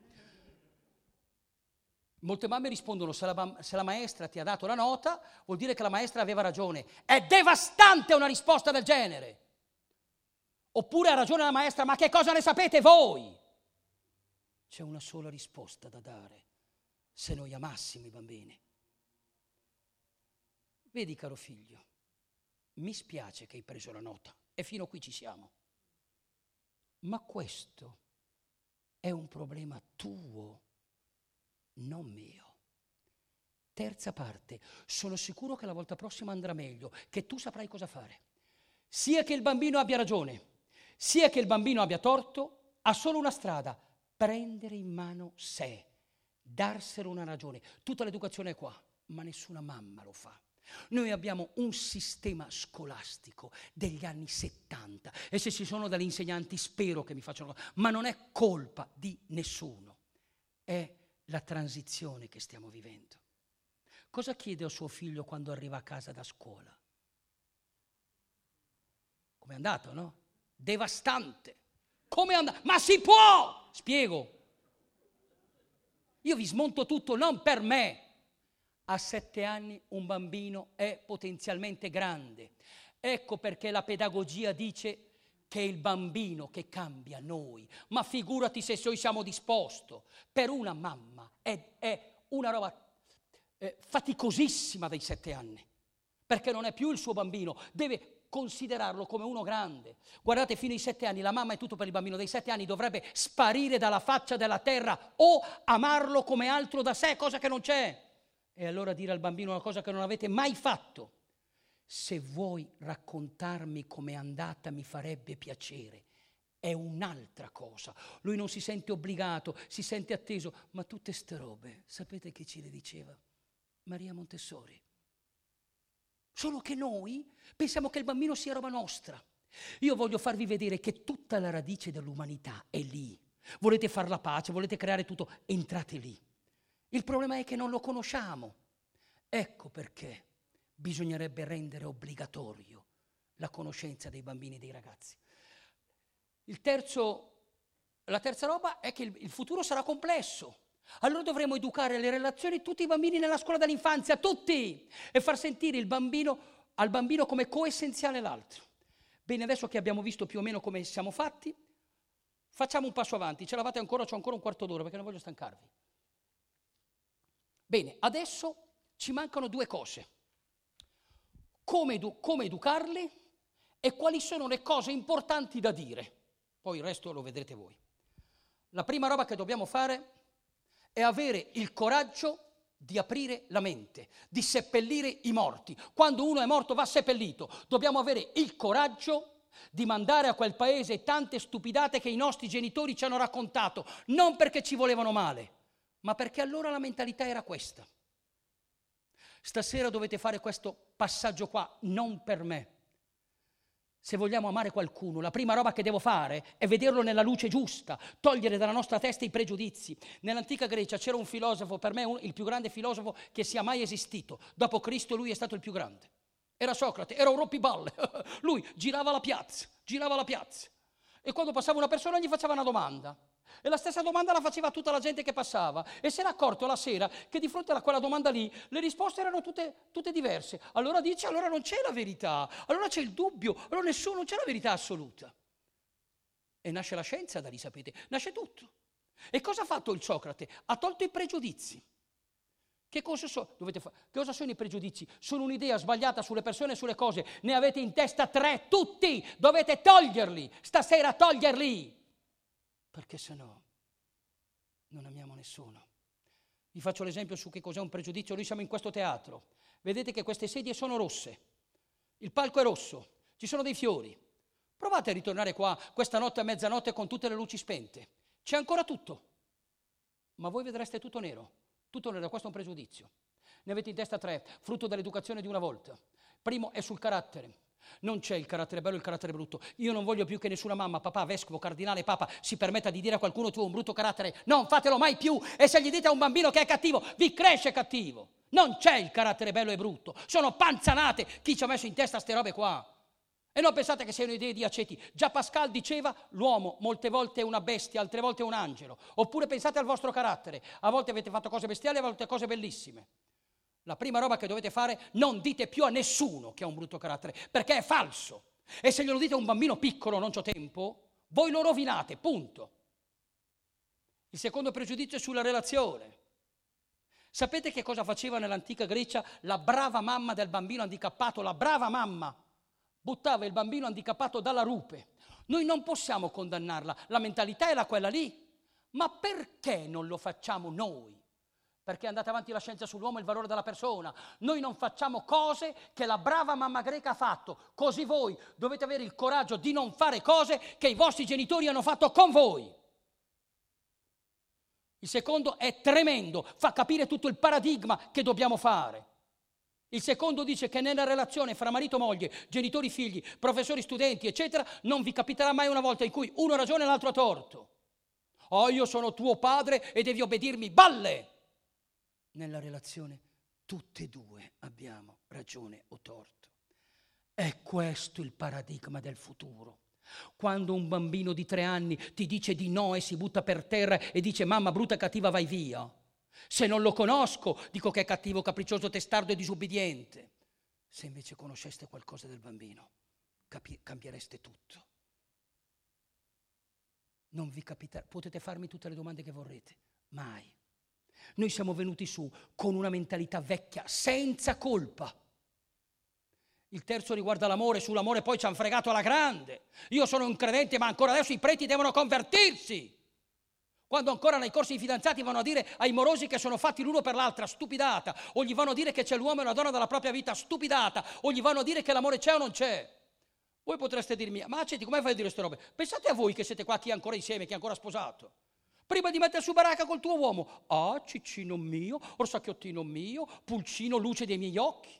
Molte mamme rispondono, se la, se la maestra ti ha dato la nota, vuol dire che la maestra aveva ragione. È devastante una risposta del genere. Oppure ha ragione la maestra, ma che cosa ne sapete voi? C'è una sola risposta da dare, se noi amassimo i bambini. Vedi, caro figlio, mi spiace che hai preso la nota e fino a qui ci siamo. Ma questo è un problema tuo, non mio. Terza parte, sono sicuro che la volta prossima andrà meglio, che tu saprai cosa fare. Sia che il bambino abbia ragione, sia che il bambino abbia torto, ha solo una strada: prendere in mano sé, darselo una ragione. Tutta l'educazione è qua, ma nessuna mamma lo fa. Noi abbiamo un sistema scolastico degli anni settanta e se ci sono degli insegnanti spero che mi facciano, ma non è colpa di nessuno, è la transizione che stiamo vivendo. Cosa chiede a suo figlio quando arriva a casa da scuola? Come è andato, no? Devastante. Come è andato? Ma si può! Spiego. Io vi smonto tutto, non per me. A sette anni un bambino è potenzialmente grande. Ecco perché la pedagogia dice che è il bambino che cambia noi. Ma figurati se noi siamo disposti. Per una mamma è, è una roba eh, faticosissima dai sette anni. Perché non è più il suo bambino. Deve considerarlo come uno grande. Guardate, fino ai sette anni la mamma è tutto per il bambino, dei sette anni dovrebbe sparire dalla faccia della terra o amarlo come altro da sé, cosa che non c'è. E allora dire al bambino una cosa che non avete mai fatto: se vuoi raccontarmi com'è andata mi farebbe piacere. È un'altra cosa. Lui non si sente obbligato, si sente atteso. Ma tutte ste robe, sapete chi ce le diceva? Maria Montessori. Solo che noi pensiamo che il bambino sia roba nostra. Io voglio farvi vedere che tutta la radice dell'umanità è lì. Volete fare la pace, volete creare tutto, entrate lì. Il problema è che non lo conosciamo. Ecco perché bisognerebbe rendere obbligatorio la conoscenza dei bambini e dei ragazzi. Il terzo, la terza roba è che il, il futuro sarà complesso. Allora dovremo educare le relazioni tutti i bambini nella scuola dell'infanzia, tutti, e far sentire il bambino, al bambino come coessenziale l'altro. Bene, adesso che abbiamo visto più o meno come siamo fatti, facciamo un passo avanti. Ce l'avate ancora? C'ho ancora un quarto d'ora perché non voglio stancarvi. Bene, adesso ci mancano due cose. Come, edu- come educarli e quali sono le cose importanti da dire. Poi il resto lo vedrete voi. La prima roba che dobbiamo fare è avere il coraggio di aprire la mente, di seppellire i morti. Quando uno è morto va seppellito. Dobbiamo avere il coraggio di mandare a quel paese tante stupidate che i nostri genitori ci hanno raccontato, non perché ci volevano male, ma perché allora la mentalità era questa. Stasera dovete fare questo passaggio qua, non per me. Se vogliamo amare qualcuno, la prima roba che devo fare è vederlo nella luce giusta, togliere dalla nostra testa i pregiudizi. Nell'antica Grecia c'era un filosofo, per me un, il più grande filosofo che sia mai esistito. Dopo Cristo lui è stato il più grande. Era Socrate, era un rompiballe. Lui girava la piazza, girava la piazza. E quando passava una persona gli faceva una domanda. E la stessa domanda la faceva a tutta la gente che passava. E si era accorto la sera che di fronte a quella domanda lì le risposte erano tutte, tutte diverse. Allora dice, allora non c'è la verità, allora c'è il dubbio, allora nessuno, non c'è la verità assoluta. E nasce la scienza da lì, sapete, nasce tutto. E cosa ha fatto il Socrate? Ha tolto i pregiudizi. Che cosa, so, dovete fa- che cosa sono i pregiudizi? Sono un'idea sbagliata sulle persone e sulle cose. Ne avete in testa tre, tutti! Dovete toglierli, stasera toglierli! Perché se no non amiamo nessuno. Vi faccio l'esempio su che cos'è un pregiudizio. Noi siamo in questo teatro. Vedete che queste sedie sono rosse. Il palco è rosso. Ci sono dei fiori. Provate a ritornare qua questa notte a mezzanotte con tutte le luci spente. C'è ancora tutto. Ma voi vedreste tutto nero. Tutto nero, questo è un pregiudizio. Ne avete in testa tre, frutto dell'educazione di una volta. Primo è sul carattere. Non c'è il carattere bello e il carattere brutto. Io non voglio più che nessuna mamma, papà, vescovo, cardinale, papa si permetta di dire a qualcuno tu hai un brutto carattere. Non fatelo mai più. E se gli dite a un bambino che è cattivo, vi cresce cattivo. Non c'è il carattere bello e brutto. Sono panzanate chi ci ha messo in testa ste robe qua. E non pensate che siano idee di aceti. Già Pascal diceva l'uomo molte volte è una bestia, altre volte è un angelo. Oppure pensate al vostro carattere. A volte avete fatto cose bestiali, a volte cose bellissime. La prima roba che dovete fare, non dite più a nessuno che ha un brutto carattere, perché è falso. E se glielo dite a un bambino piccolo, non c'ho tempo, voi lo rovinate, punto. Il secondo pregiudizio è sulla relazione. Sapete che cosa faceva nell'antica Grecia la brava mamma del bambino handicappato? La brava mamma buttava il bambino handicappato dalla rupe. Noi non possiamo condannarla, la mentalità era quella lì. Ma perché non lo facciamo noi? Perché è andata avanti la scienza sull'uomo e il valore della persona. Noi non facciamo cose che la brava mamma greca ha fatto. Così voi dovete avere il coraggio di non fare cose che i vostri genitori hanno fatto con voi. Il secondo è tremendo, fa capire tutto il paradigma che dobbiamo fare. Il secondo dice che nella relazione fra marito e moglie, genitori figli, professori studenti, eccetera, non vi capiterà mai una volta in cui uno ha ragione e l'altro ha torto. Oh, io sono tuo padre e devi obbedirmi, balle! Nella relazione tutte e due abbiamo ragione o torto. È questo il paradigma del futuro. Quando un bambino di tre anni ti dice di no e si butta per terra e dice mamma brutta e cattiva vai via. Se non lo conosco dico che è cattivo, capriccioso, testardo e disubbidiente. Se invece conosceste qualcosa del bambino capi- cambiereste tutto. Non vi capiterà, potete farmi tutte le domande che vorrete, mai. Noi siamo venuti su con una mentalità vecchia, senza colpa. Il terzo riguarda l'amore, sull'amore poi ci hanno fregato alla grande. Io sono un credente, ma ancora adesso i preti devono convertirsi. Quando ancora nei corsi di fidanzati vanno a dire ai morosi che sono fatti l'uno per l'altra, stupidata, o gli vanno a dire che c'è l'uomo e una donna della propria vita, stupidata, o gli vanno a dire che l'amore c'è o non c'è. Voi potreste dirmi, ma accetti, come fai a dire queste robe? Pensate a voi che siete qua, chi è ancora insieme, chi è ancora sposato. Prima di mettere su baracca col tuo uomo, ah, ciccino mio, orsacchiottino mio, pulcino, luce dei miei occhi.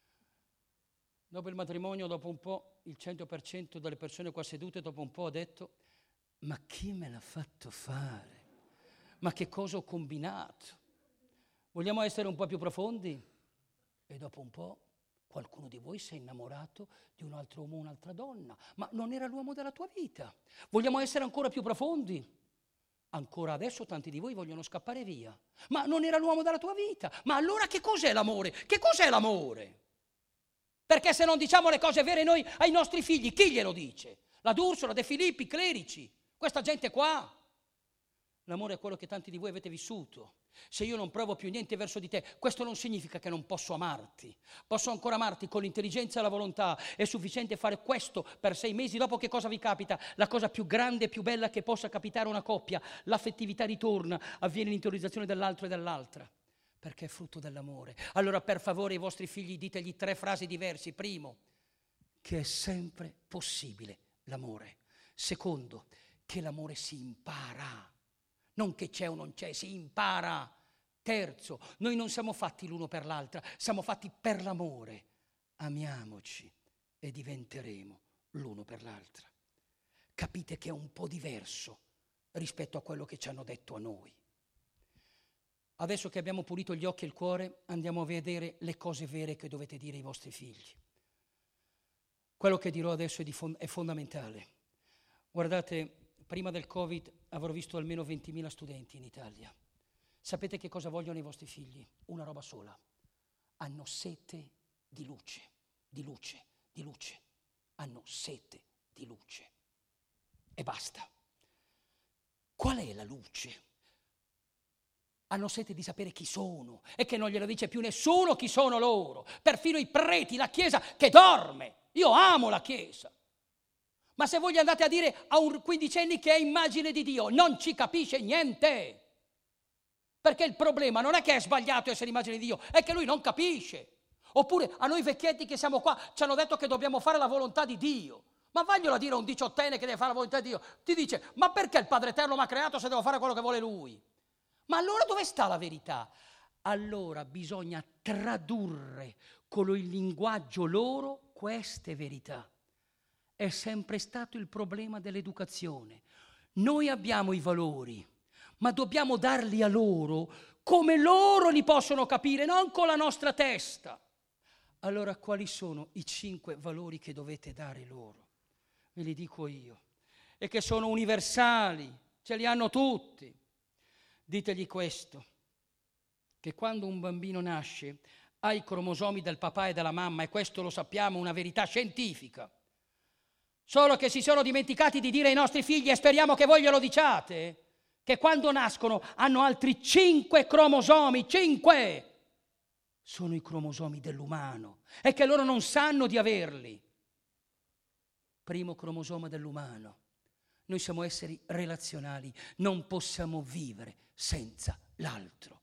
Dopo il matrimonio, dopo un po', il cento per cento delle persone qua sedute, dopo un po' ha detto, ma chi me l'ha fatto fare? Ma che cosa ho combinato? Vogliamo essere un po' più profondi? E dopo un po' qualcuno di voi si è innamorato di un altro uomo o un'altra donna, ma non era l'uomo della tua vita. Vogliamo essere ancora più profondi? Ancora adesso tanti di voi vogliono scappare via, ma non era l'uomo della tua vita. Ma allora che cos'è l'amore? Che cos'è l'amore? Perché se non diciamo le cose vere noi ai nostri figli, chi glielo dice? La D'Urso, la De Filippi, i clerici, questa gente qua. L'amore è quello che tanti di voi avete vissuto. Se io non provo più niente verso di te, questo non significa che non posso amarti. Posso ancora amarti con l'intelligenza e la volontà. È sufficiente fare questo per sei mesi. Dopo che cosa vi capita? La cosa più grande e più bella che possa capitare a una coppia. L'affettività ritorna, avviene l'interiorizzazione dell'altro e dell'altra. Perché è frutto dell'amore. Allora per favore ai vostri figli ditegli tre frasi diverse. Primo, che è sempre possibile l'amore. Secondo, che l'amore si impara. Non che c'è o non c'è, si impara. Terzo, noi non siamo fatti l'uno per l'altra, siamo fatti per l'amore. Amiamoci e diventeremo l'uno per l'altra. Capite che è un po' diverso rispetto a quello che ci hanno detto a noi. Adesso che abbiamo pulito gli occhi e il cuore, andiamo a vedere le cose vere che dovete dire ai vostri figli. Quello che dirò adesso è, di fond- è fondamentale. Guardate, prima del Covid avrò visto almeno ventimila studenti in Italia. Sapete che cosa vogliono i vostri figli? Una roba sola. Hanno sete di luce, di luce, di luce. Hanno sete di luce. E basta. Qual è la luce? Hanno sete di sapere chi sono e che non glielo dice più nessuno chi sono loro. Perfino i preti, la Chiesa che dorme. Io amo la Chiesa. Ma se voi gli andate a dire a un quindicenne che è immagine di Dio, non ci capisce niente. Perché il problema non è che è sbagliato essere immagine di Dio, è che lui non capisce. Oppure a noi vecchietti che siamo qua ci hanno detto che dobbiamo fare la volontà di Dio. Ma vaglielo a dire a un diciottenne che deve fare la volontà di Dio. Ti dice, ma perché il Padre Eterno mi ha creato se devo fare quello che vuole Lui? Ma allora dove sta la verità? Allora bisogna tradurre con il linguaggio loro queste verità. È sempre stato il problema dell'educazione. Noi abbiamo i valori, ma dobbiamo darli a loro come loro li possono capire, non con la nostra testa. Allora quali sono i cinque valori che dovete dare loro? Ve li dico io. E che sono universali, ce li hanno tutti. Ditegli questo, che quando un bambino nasce ha i cromosomi del papà e della mamma, e questo lo sappiamo, una verità scientifica. Solo che si sono dimenticati di dire ai nostri figli, e speriamo che voi glielo diciate, che quando nascono hanno altri cinque cromosomi, cinque! Sono i cromosomi dell'umano, e che loro non sanno di averli. Primo cromosoma dell'umano. Noi siamo esseri relazionali, non possiamo vivere senza l'altro.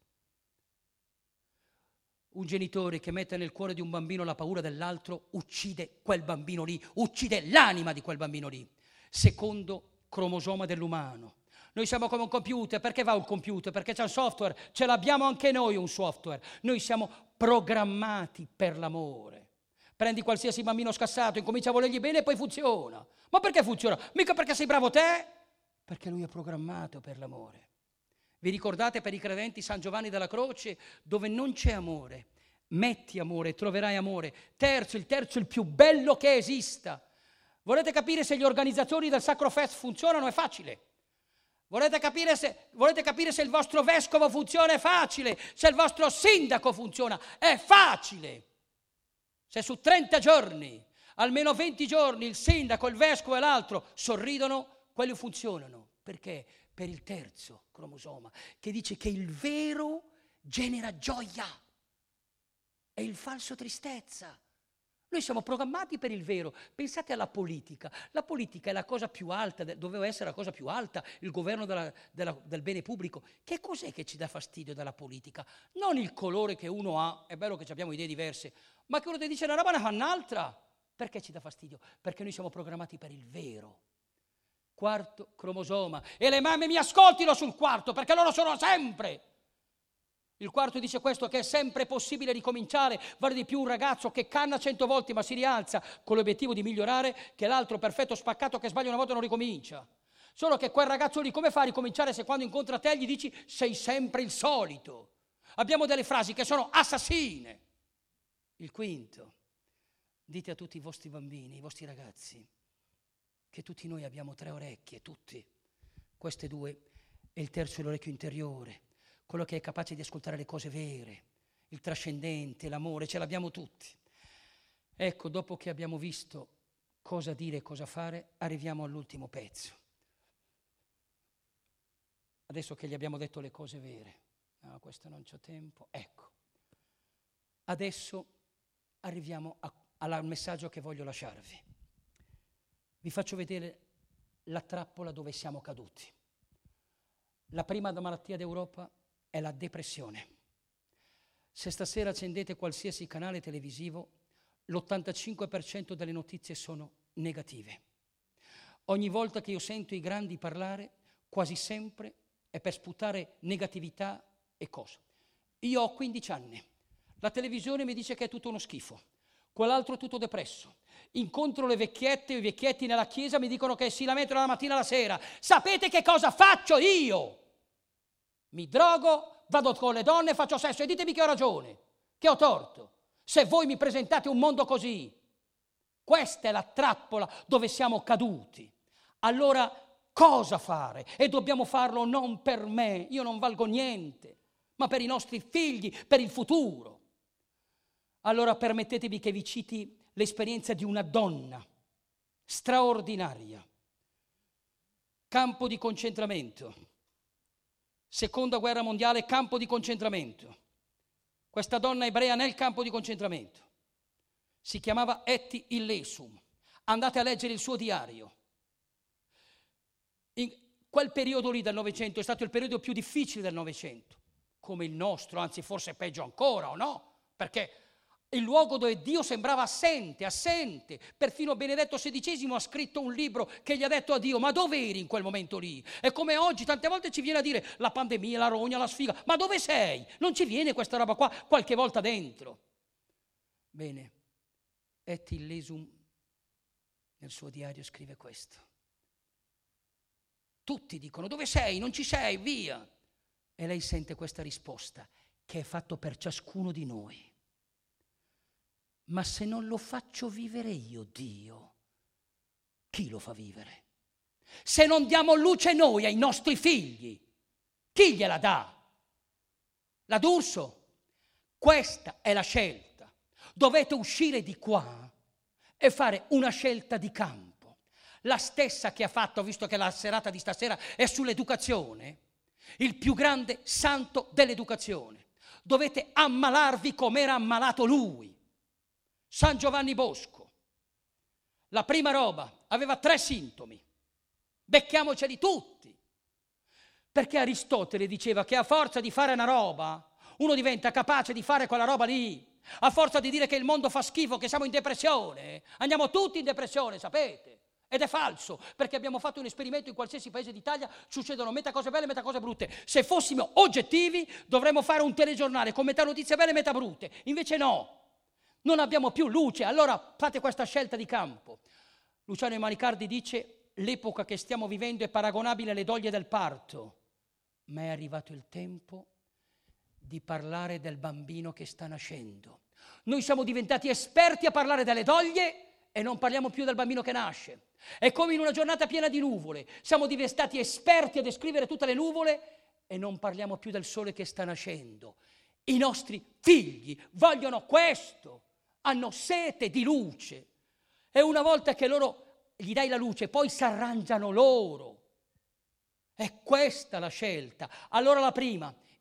Un genitore che mette nel cuore di un bambino la paura dell'altro uccide quel bambino lì, uccide l'anima di quel bambino lì. Secondo cromosoma dell'umano. Noi siamo come un computer. Perché va un computer? Perché c'è un software. Ce l'abbiamo anche noi un software. Noi siamo programmati per l'amore. Prendi qualsiasi bambino scassato, incomincia a volergli bene e poi funziona. Ma perché funziona? Mica perché sei bravo te, perché lui è programmato per l'amore. Vi ricordate per i credenti San Giovanni della Croce, dove non c'è amore, metti amore, troverai amore. Terzo, il terzo, il più bello che esista. Volete capire se gli organizzatori del Sacro Fest funzionano? È facile. Volete capire se, volete capire se il vostro vescovo funziona? È facile. Se il vostro sindaco funziona? È facile. Se su trenta giorni, almeno venti giorni, il sindaco, il vescovo e l'altro sorridono, quelli funzionano. Perché? Per il terzo cromosoma, che dice che il vero genera gioia e il falso tristezza. Noi siamo programmati per il vero. Pensate alla politica. La politica è la cosa più alta, doveva essere la cosa più alta, il governo della, della, del bene pubblico. Che cos'è che ci dà fastidio dalla politica? Non il colore che uno ha, è bello che abbiamo idee diverse, ma che uno ti dice una roba ne fa un'altra. Perché ci dà fastidio? Perché noi siamo programmati per il vero. Quarto cromosoma. E le mamme mi ascoltino sul quarto, perché loro sono sempre. Il quarto dice questo, che è sempre possibile ricominciare, vale di più un ragazzo che canna cento volte ma si rialza con l'obiettivo di migliorare che l'altro perfetto spaccato che sbaglia una volta non ricomincia. Solo che quel ragazzo lì come fa a ricominciare se quando incontra te gli dici sei sempre il solito? Abbiamo delle frasi che sono assassine. Il quinto, dite a tutti i vostri bambini, i vostri ragazzi, che tutti noi abbiamo tre orecchie, tutti, queste due, e il terzo è l'orecchio interiore. Quello che è capace di ascoltare le cose vere, il trascendente, l'amore, ce l'abbiamo tutti. Ecco, dopo che abbiamo visto cosa dire e cosa fare, arriviamo all'ultimo pezzo. Adesso che gli abbiamo detto le cose vere, no, questo non c'ho tempo, ecco. Adesso arriviamo a, al messaggio che voglio lasciarvi. Vi faccio vedere la trappola dove siamo caduti. La prima malattia d'Europa è la depressione. Se stasera accendete qualsiasi canale televisivo, l'ottantacinque per cento delle notizie sono negative. Ogni volta che io sento i grandi parlare, quasi sempre è per sputare negatività e cose. Io ho quindici anni, la televisione mi dice che è tutto uno schifo, quell'altro è tutto depresso. Incontro le vecchiette o i vecchietti nella chiesa, mi dicono che si lamentano la mattina e la sera. Sapete che cosa faccio io? Mi drogo, vado con le donne, faccio sesso e ditemi che ho ragione, che ho torto. Se voi mi presentate un mondo così, questa è la trappola dove siamo caduti. Allora cosa fare? E dobbiamo farlo non per me, io non valgo niente, ma per i nostri figli, per il futuro. Allora permettetemi che vi citi l'esperienza di una donna straordinaria. Campo di concentramento. Seconda guerra mondiale, campo di concentramento. Questa donna ebrea nel campo di concentramento si chiamava Etty Illesum. Andate a leggere il suo diario. In quel periodo lì del Novecento è stato il periodo più difficile del Novecento, come il nostro, anzi forse peggio ancora, o no? Perché il luogo dove Dio sembrava assente, assente. Perfino Benedetto sedicesimo ha scritto un libro che gli ha detto a Dio, ma dove eri in quel momento lì? È come oggi, tante volte ci viene a dire la pandemia, la rogna, la sfiga, ma dove sei? Non ci viene questa roba qua qualche volta dentro. Bene, Etty Illesum nel suo diario scrive questo. Tutti dicono, dove sei? Non ci sei, via. E lei sente questa risposta, che è fatto per ciascuno di noi. Ma se non lo faccio vivere io, Dio, chi lo fa vivere? Se non diamo luce noi ai nostri figli, chi gliela dà? La D'Urso? Questa è la scelta. Dovete uscire di qua e fare una scelta di campo. La stessa che ha fatto, visto che la serata di stasera è sull'educazione, il più grande santo dell'educazione. Dovete ammalarvi come era ammalato lui. San Giovanni Bosco, la prima roba, aveva tre sintomi, becchiamoceli tutti, perché Aristotele diceva che a forza di fare una roba, uno diventa capace di fare quella roba lì, a forza di dire che il mondo fa schifo, che siamo in depressione, andiamo tutti in depressione, sapete? Ed è falso, perché abbiamo fatto un esperimento in qualsiasi paese d'Italia, succedono metà cose belle e metà cose brutte. Se fossimo oggettivi dovremmo fare un telegiornale con metà notizie belle e metà brutte, invece no. Non abbiamo più luce, allora fate questa scelta di campo. Luciano Manicardi dice, l'epoca che stiamo vivendo è paragonabile alle doglie del parto, ma è arrivato il tempo di parlare del bambino che sta nascendo. Noi siamo diventati esperti a parlare delle doglie e non parliamo più del bambino che nasce. È come in una giornata piena di nuvole, siamo diventati esperti a descrivere tutte le nuvole e non parliamo più del sole che sta nascendo. I nostri figli vogliono questo. Hanno sete di luce e una volta che loro gli dai la luce poi si arrangiano loro. È questa la scelta. Allora la prima,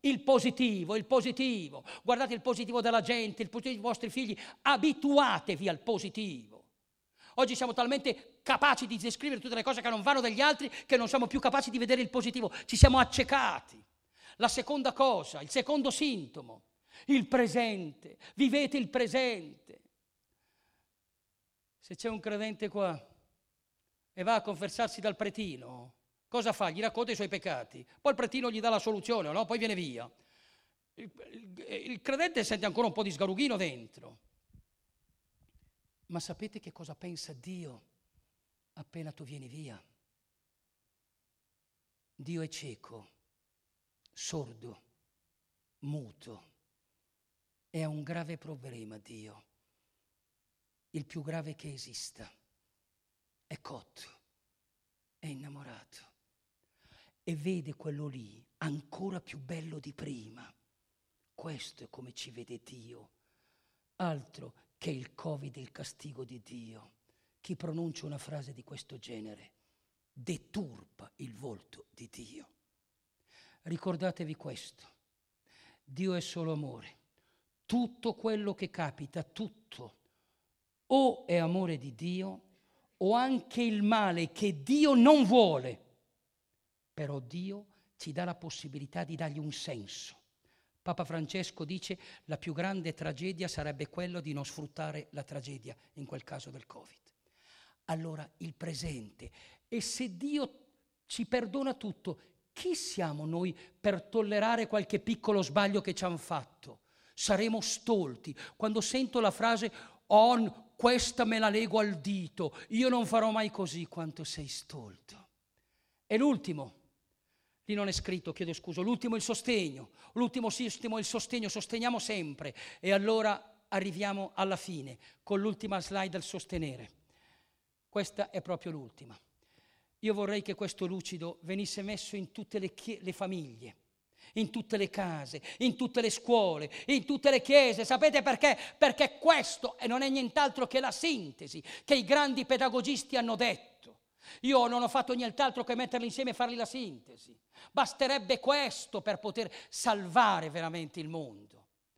Il positivo, il positivo. Guardate il positivo della gente, il positivo dei vostri figli. Abituatevi al positivo. Oggi siamo talmente capaci di descrivere tutte le cose che non vanno dagli altri che non siamo più capaci di vedere il positivo. Ci siamo accecati. La seconda cosa, il secondo sintomo, il presente. Vivete il presente. Se c'è un credente qua e va a confessarsi dal pretino, cosa fa? Gli racconta i suoi peccati. Poi il pretino gli dà la soluzione, no? Poi viene via. Il, il, il credente sente ancora un po' di sgarughino dentro. Ma sapete che cosa pensa Dio appena tu vieni via? Dio è cieco, sordo, muto e ha un grave problema, Dio, il più grave che esista. È cotto, è innamorato e vede quello lì ancora più bello di prima. Questo è come ci vede Dio, altro che il Covid e il castigo di Dio. Chi pronuncia una frase di questo genere deturpa il volto di Dio. Ricordatevi questo, Dio è solo amore. Tutto quello che capita, tutto, o è amore di Dio o anche il male che Dio non vuole. Però Dio ci dà la possibilità di dargli un senso. Papa Francesco dice la più grande tragedia sarebbe quello di non sfruttare la tragedia, in quel caso del Covid. Allora il presente. E se Dio ci perdona tutto, chi siamo noi per tollerare qualche piccolo sbaglio che ci hanno fatto? Saremo stolti. Quando sento la frase «Oh, questa me la lego al dito, io non farò mai così», quanto sei stolto. E l'ultimo, lì non è scritto, chiedo scusa, l'ultimo è il sostegno, l'ultimo sistema è il sostegno, sosteniamo sempre e allora arriviamo alla fine con l'ultima slide del sostenere. Questa è proprio l'ultima. Io vorrei che questo lucido venisse messo in tutte le, chie- le famiglie, in tutte le case, in tutte le scuole, in tutte le chiese. Sapete perché? Perché questo e non è nient'altro che la sintesi che i grandi pedagogisti hanno detto. Io non ho fatto nient'altro che metterli insieme e farli la sintesi. Basterebbe questo per poter salvare veramente il mondo.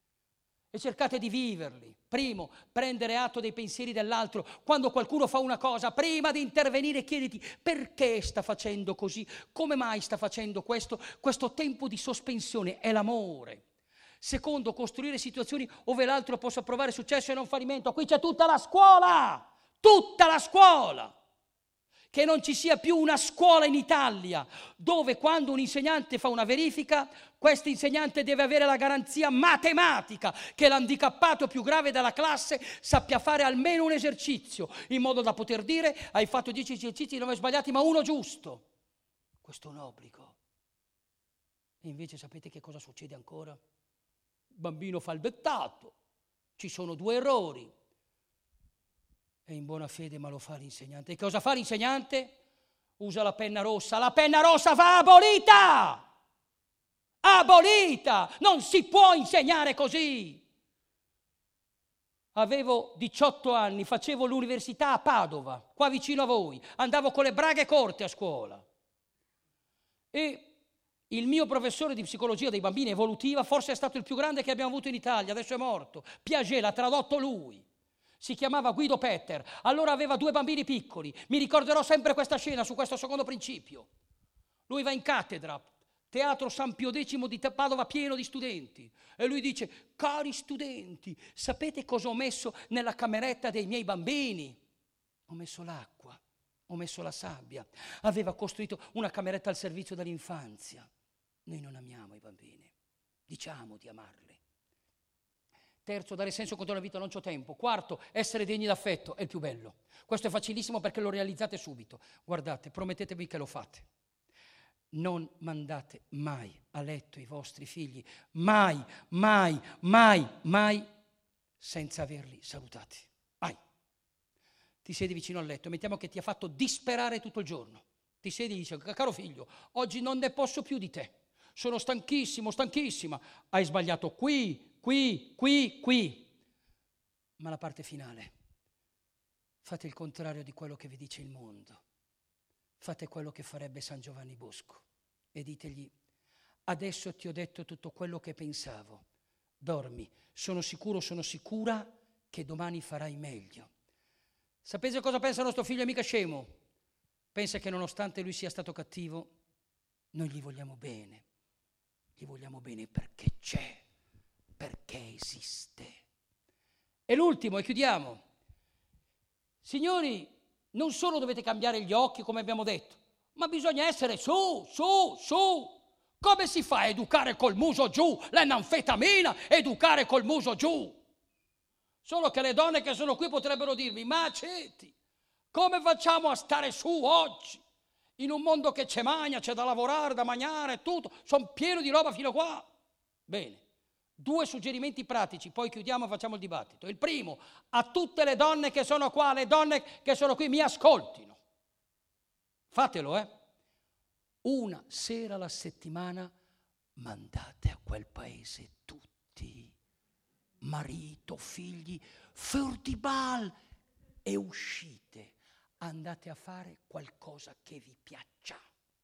E cercate di viverli. Primo, prendere atto dei pensieri dell'altro. Quando qualcuno fa una cosa, prima di intervenire chiediti perché sta facendo così, come mai sta facendo questo. Questo tempo di sospensione è l'amore. Secondo, costruire situazioni dove l'altro possa provare successo e non fallimento. Qui c'è tutta la scuola, tutta la scuola. Che non ci sia più una scuola in Italia dove quando un insegnante fa una verifica, questo insegnante deve avere la garanzia matematica che l'handicappato più grave della classe sappia fare almeno un esercizio, in modo da poter dire hai fatto dieci esercizi, non hai sbagliati, ma uno giusto. Questo è un obbligo. E invece sapete che cosa succede ancora? Il bambino fa il dettato, ci sono due errori. È in buona fede, ma lo fa l'insegnante. E cosa fa l'insegnante? Usa la penna rossa. La penna rossa va abolita! Abolita! Non si può insegnare così! Avevo diciotto anni, facevo l'università a Padova, qua vicino a voi. Andavo con le braghe corte a scuola. E il mio professore di psicologia dei bambini evolutiva forse è stato il più grande che abbiamo avuto in Italia, adesso è morto. Piaget l'ha tradotto lui. Si chiamava Guido Petter, allora aveva due bambini piccoli. Mi ricorderò sempre questa scena su questo secondo principio. Lui va in cattedra, Teatro San Pio X di Padova pieno di studenti. E lui dice, cari studenti, sapete cosa ho messo nella cameretta dei miei bambini? Ho messo l'acqua, ho messo la sabbia. Aveva costruito una cameretta al servizio dell'infanzia. Noi non amiamo i bambini, diciamo di amarli. Terzo, dare senso contro la vita, non c'ho tempo. Quarto, essere degni d'affetto, è il più bello. Questo è facilissimo perché lo realizzate subito. Guardate, promettetevi che lo fate. Non mandate mai a letto i vostri figli, mai, mai, mai, mai, senza averli salutati. Mai. Ti siedi vicino al letto, mettiamo che ti ha fatto disperare tutto il giorno. Ti siedi e dici, caro figlio, oggi non ne posso più di te. Sono stanchissimo, stanchissima. Hai sbagliato qui, qui, qui, qui. Ma la parte finale, fate il contrario di quello che vi dice il mondo. Fate quello che farebbe San Giovanni Bosco e ditegli, Adesso ti ho detto tutto quello che pensavo. Dormi, sono sicuro, sono sicura che domani farai meglio. Sapete cosa pensa il nostro figlio? È mica scemo. Pensa che nonostante lui sia stato cattivo, noi gli vogliamo bene. Gli vogliamo bene perché c'è, perché esiste. E l'ultimo, e chiudiamo. Signori, non solo dovete cambiare gli occhi, come abbiamo detto, ma bisogna essere su, su, su. Come si fa a educare col muso giù? L'anfetamina, educare col muso giù. Solo che le donne che sono qui potrebbero dirmi, ma accetti, come facciamo a stare su oggi? In un mondo che c'è magna, c'è da lavorare, da mangiare, tutto, sono pieno di roba fino a qua. Bene, due suggerimenti pratici, poi chiudiamo e facciamo il dibattito. Il primo, a tutte le donne che sono qua, le donne che sono qui, mi ascoltino. Fatelo, eh. Una sera alla settimana mandate a quel paese tutti, marito, figli, für die Ball, e uscite. Andate a fare qualcosa che vi piaccia.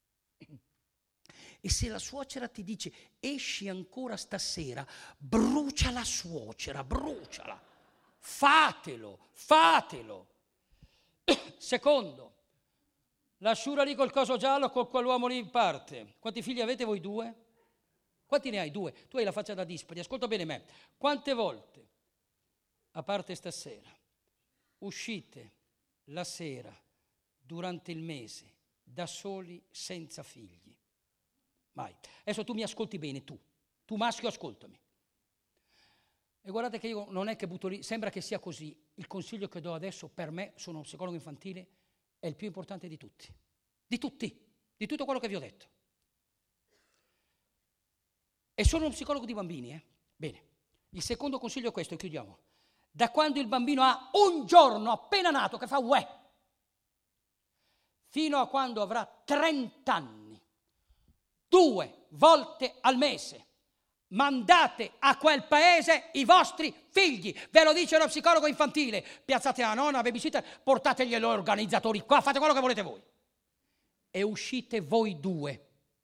E se la suocera ti dice esci ancora stasera, brucia la suocera, bruciala. Fatelo, fatelo. Secondo, la sciura lì col coso giallo, con quell'uomo lì in parte. Quanti figli avete voi? Due? Quanti ne hai? Due. Tu hai la faccia da dispari, ascolta bene me. Quante volte, a parte stasera, uscite la sera, durante il mese, da soli, senza figli? Mai. Adesso tu mi ascolti bene, tu. Tu maschio, ascoltami. E guardate che io non è che butto lì, sembra che sia così. Il consiglio che do adesso, per me, sono un psicologo infantile, è il più importante di tutti. Di tutti. Di tutto quello che vi ho detto. E sono un psicologo di bambini, eh? Bene. Il secondo consiglio è questo, e chiudiamo. Da quando il bambino ha un giorno appena nato che fa uè, fino a quando avrà trent'anni, due volte al mese, mandate a quel paese i vostri figli. Ve lo dice lo psicologo infantile. Piazzate la nonna, babysitter, portategli gli organizzatori qua, fate quello che volete voi. E uscite voi due.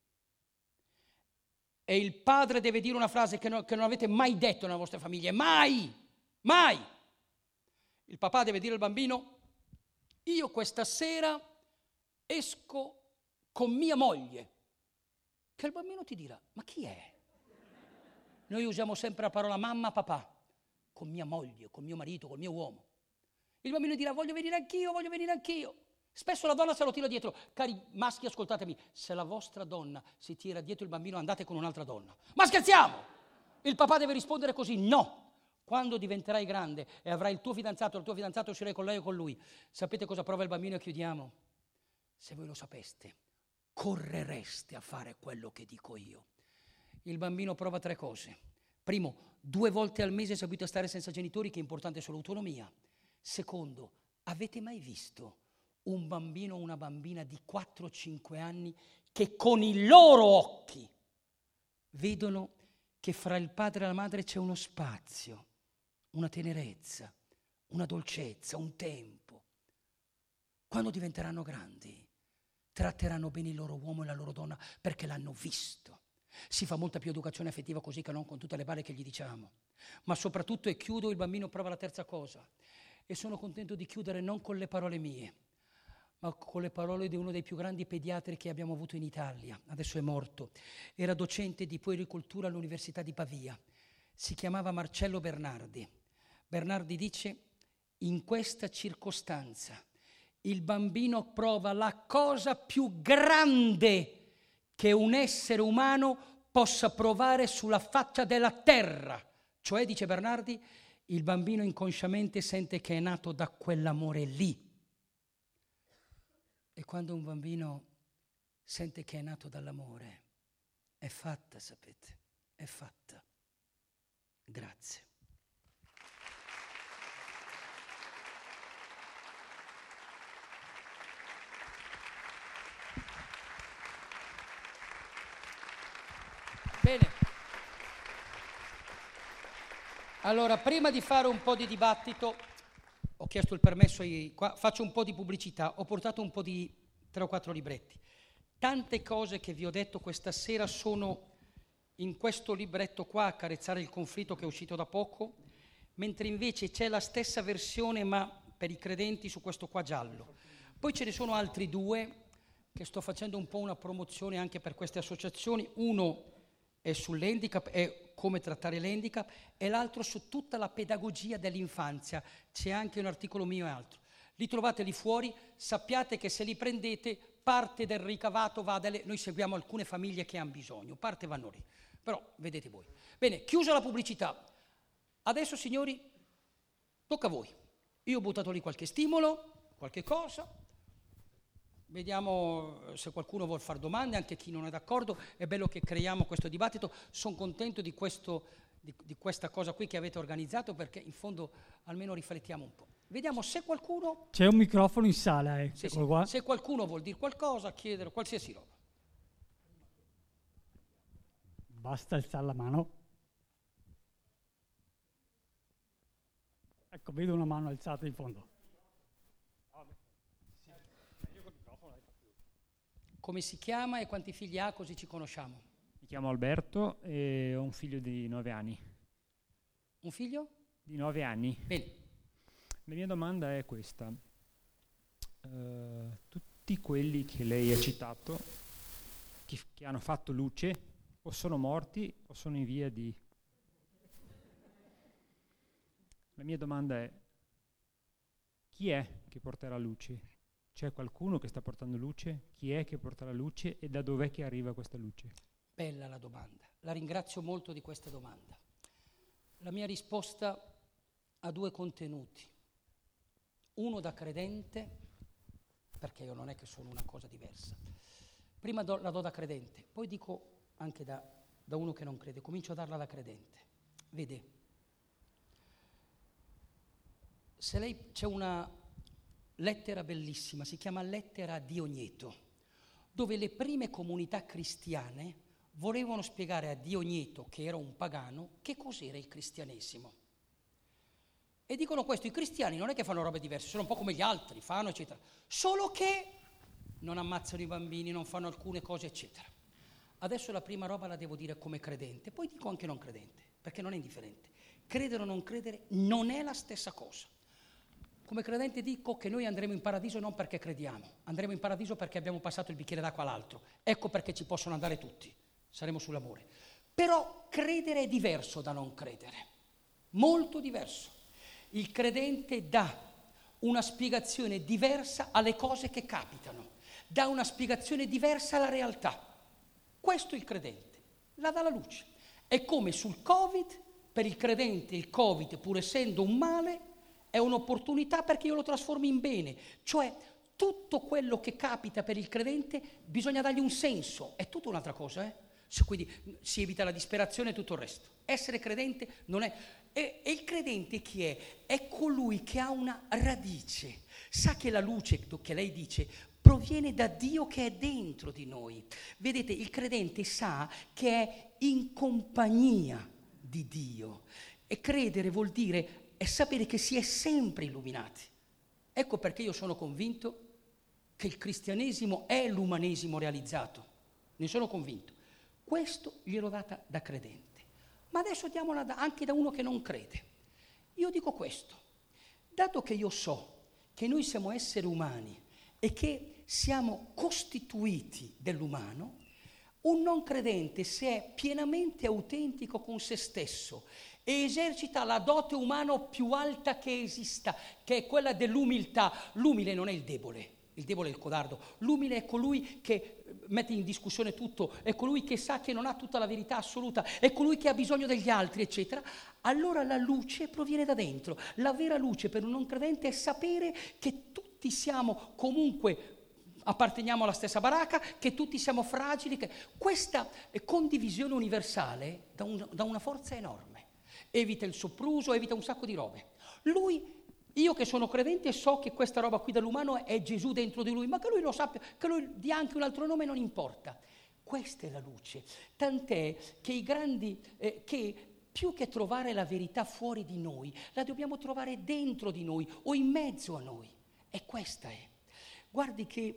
E il padre deve dire una frase che non, che non avete mai detto nelle vostre famiglie. Mai! Mai! Il papà deve dire al bambino, io questa sera esco con mia moglie. Che il bambino ti dirà, ma chi è? Noi usiamo sempre la parola mamma, papà. Con mia moglie, con mio marito, con mio uomo. Il bambino dirà, voglio venire anch'io, voglio venire anch'io. Spesso la donna se lo tira dietro. Cari maschi, ascoltatemi, se la vostra donna si tira dietro il bambino, andate con un'altra donna. Ma scherziamo! Il papà deve rispondere così, no. Quando diventerai grande e avrai il tuo fidanzato, il tuo fidanzato uscirai con lei o con lui, sapete cosa prova il bambino? E chiudiamo. Se voi lo sapeste, correreste a fare quello che dico io. Il bambino prova tre cose. Primo, due volte al mese seguite a stare senza genitori, che è importante solo l'autonomia. Secondo, avete mai visto un bambino o una bambina di quattro cinque anni che con i loro occhi vedono che fra il padre e la madre c'è uno spazio, una tenerezza, una dolcezza, un tempo? Quando diventeranno grandi, tratteranno bene il loro uomo e la loro donna perché l'hanno visto. Si fa molta più educazione affettiva così che non con tutte le balle che gli diciamo. Ma soprattutto, e chiudo, il bambino prova la terza cosa. E sono contento di chiudere non con le parole mie, ma con le parole di uno dei più grandi pediatri che abbiamo avuto in Italia. Adesso è morto. Era docente di puericultura all'Università di Pavia. Si chiamava Marcello Bernardi. Bernardi dice, in questa circostanza il bambino prova la cosa più grande che un essere umano possa provare sulla faccia della terra. Cioè, dice Bernardi, il bambino inconsciamente sente che è nato da quell'amore lì. E quando un bambino sente che è nato dall'amore, è fatta, sapete, è fatta. Grazie. Bene. Allora, prima di fare un po' di dibattito, ho chiesto il permesso, ai, qua, faccio un po' di pubblicità, ho portato un po' di tre o quattro libretti. Tante cose che vi ho detto questa sera sono in questo libretto qua, Accarezzare il conflitto, che è uscito da poco, mentre invece c'è la stessa versione ma per i credenti su questo qua giallo. Poi ce ne sono altri due che sto facendo un po' una promozione anche per queste associazioni. Uno è sull'handicap, è come trattare l'handicap, e l'altro su tutta la pedagogia dell'infanzia. C'è anche un articolo mio e altro. Li trovate lì fuori, sappiate che se li prendete parte del ricavato va delle... Noi seguiamo alcune famiglie che hanno bisogno, parte vanno lì, però vedete voi. Bene, chiusa la pubblicità. Adesso, signori, tocca a voi. Io ho buttato lì qualche stimolo, qualche cosa. Vediamo se qualcuno vuol fare domande, anche chi non è d'accordo. È bello che creiamo questo dibattito. Sono contento di, questo, di, di questa cosa qui che avete organizzato, perché in fondo almeno riflettiamo un po'. Vediamo se qualcuno... C'è un microfono in sala, eh. Sì, sì. Qua. Se qualcuno vuol dire qualcosa, chiedere qualsiasi roba. Basta alzare la mano. Ecco, vedo una mano alzata in fondo. Come si chiama e quanti figli ha, così ci conosciamo? Mi chiamo Alberto e ho un figlio di nove anni. Un figlio? Di nove anni. Bene. La mia domanda è questa. Uh, tutti quelli che lei ha citato, che, che hanno fatto luce, o sono morti o sono in via di... La mia domanda è: chi è che porterà luce? C'è qualcuno che sta portando luce? Chi è che porta la luce e da dov'è che arriva questa luce? Bella la domanda, la ringrazio molto di questa domanda. La mia risposta ha due contenuti. Uno da credente, perché io non è che sono una cosa diversa. Prima do, la do da credente, poi dico anche da, da uno che non crede. Comincio a darla da credente. Vede, se lei c'è una lettera bellissima, si chiama Lettera a Diogneto, dove le prime comunità cristiane volevano spiegare a Diogneto, che era un pagano, che cos'era il cristianesimo. E dicono questo: i cristiani non è che fanno robe diverse, sono un po' come gli altri, fanno eccetera, solo che non ammazzano i bambini, non fanno alcune cose eccetera. Adesso la prima roba la devo dire come credente, poi dico anche non credente, perché non è indifferente. Credere o non credere non è la stessa cosa. Come credente dico che noi andremo in paradiso non perché crediamo, andremo in paradiso perché abbiamo passato il bicchiere d'acqua all'altro. Ecco perché ci possono andare tutti, saremo sull'amore. Però credere è diverso da non credere, molto diverso. Il credente dà una spiegazione diversa alle cose che capitano, dà una spiegazione diversa alla realtà. Questo è il credente, la dà la luce. È come sul Covid, per il credente il Covid, pur essendo un male, è un'opportunità perché io lo trasformo in bene. Cioè tutto quello che capita per il credente bisogna dargli un senso, è tutta un'altra cosa, eh? Quindi si evita la disperazione e tutto il resto. Essere credente non è... E, e il credente chi è? È colui che ha una radice. Sa che la luce, che lei dice, proviene da Dio che è dentro di noi. Vedete, il credente sa che è in compagnia di Dio. E credere vuol dire è sapere che si è sempre illuminati. Ecco perché io sono convinto che il cristianesimo è l'umanesimo realizzato. Ne sono convinto. Questo gliel'ho data da credente. Ma adesso diamola da, anche da uno che non crede. Io dico questo: dato che io so che noi siamo esseri umani e che siamo costituiti dell'umano, un non credente, se è pienamente autentico con se stesso e esercita la dote umana più alta che esista, che è quella dell'umiltà. L'umile non è il debole, il debole è il codardo. L'umile è colui che mette in discussione tutto, è colui che sa che non ha tutta la verità assoluta, è colui che ha bisogno degli altri, eccetera. Allora la luce proviene da dentro. La vera luce per un non credente è sapere che tutti siamo comunque, apparteniamo alla stessa baracca, che tutti siamo fragili, che questa condivisione universale dà, un, dà una forza enorme. Evita il sopruso, evita un sacco di robe. Lui... Io che sono credente so che questa roba qui dell'umano è Gesù dentro di lui, ma che lui lo sappia, che lui dia anche un altro nome non importa. Questa è la luce. Tant'è che i grandi, eh, che più che trovare la verità fuori di noi, la dobbiamo trovare dentro di noi o in mezzo a noi. E questa è. Guardi che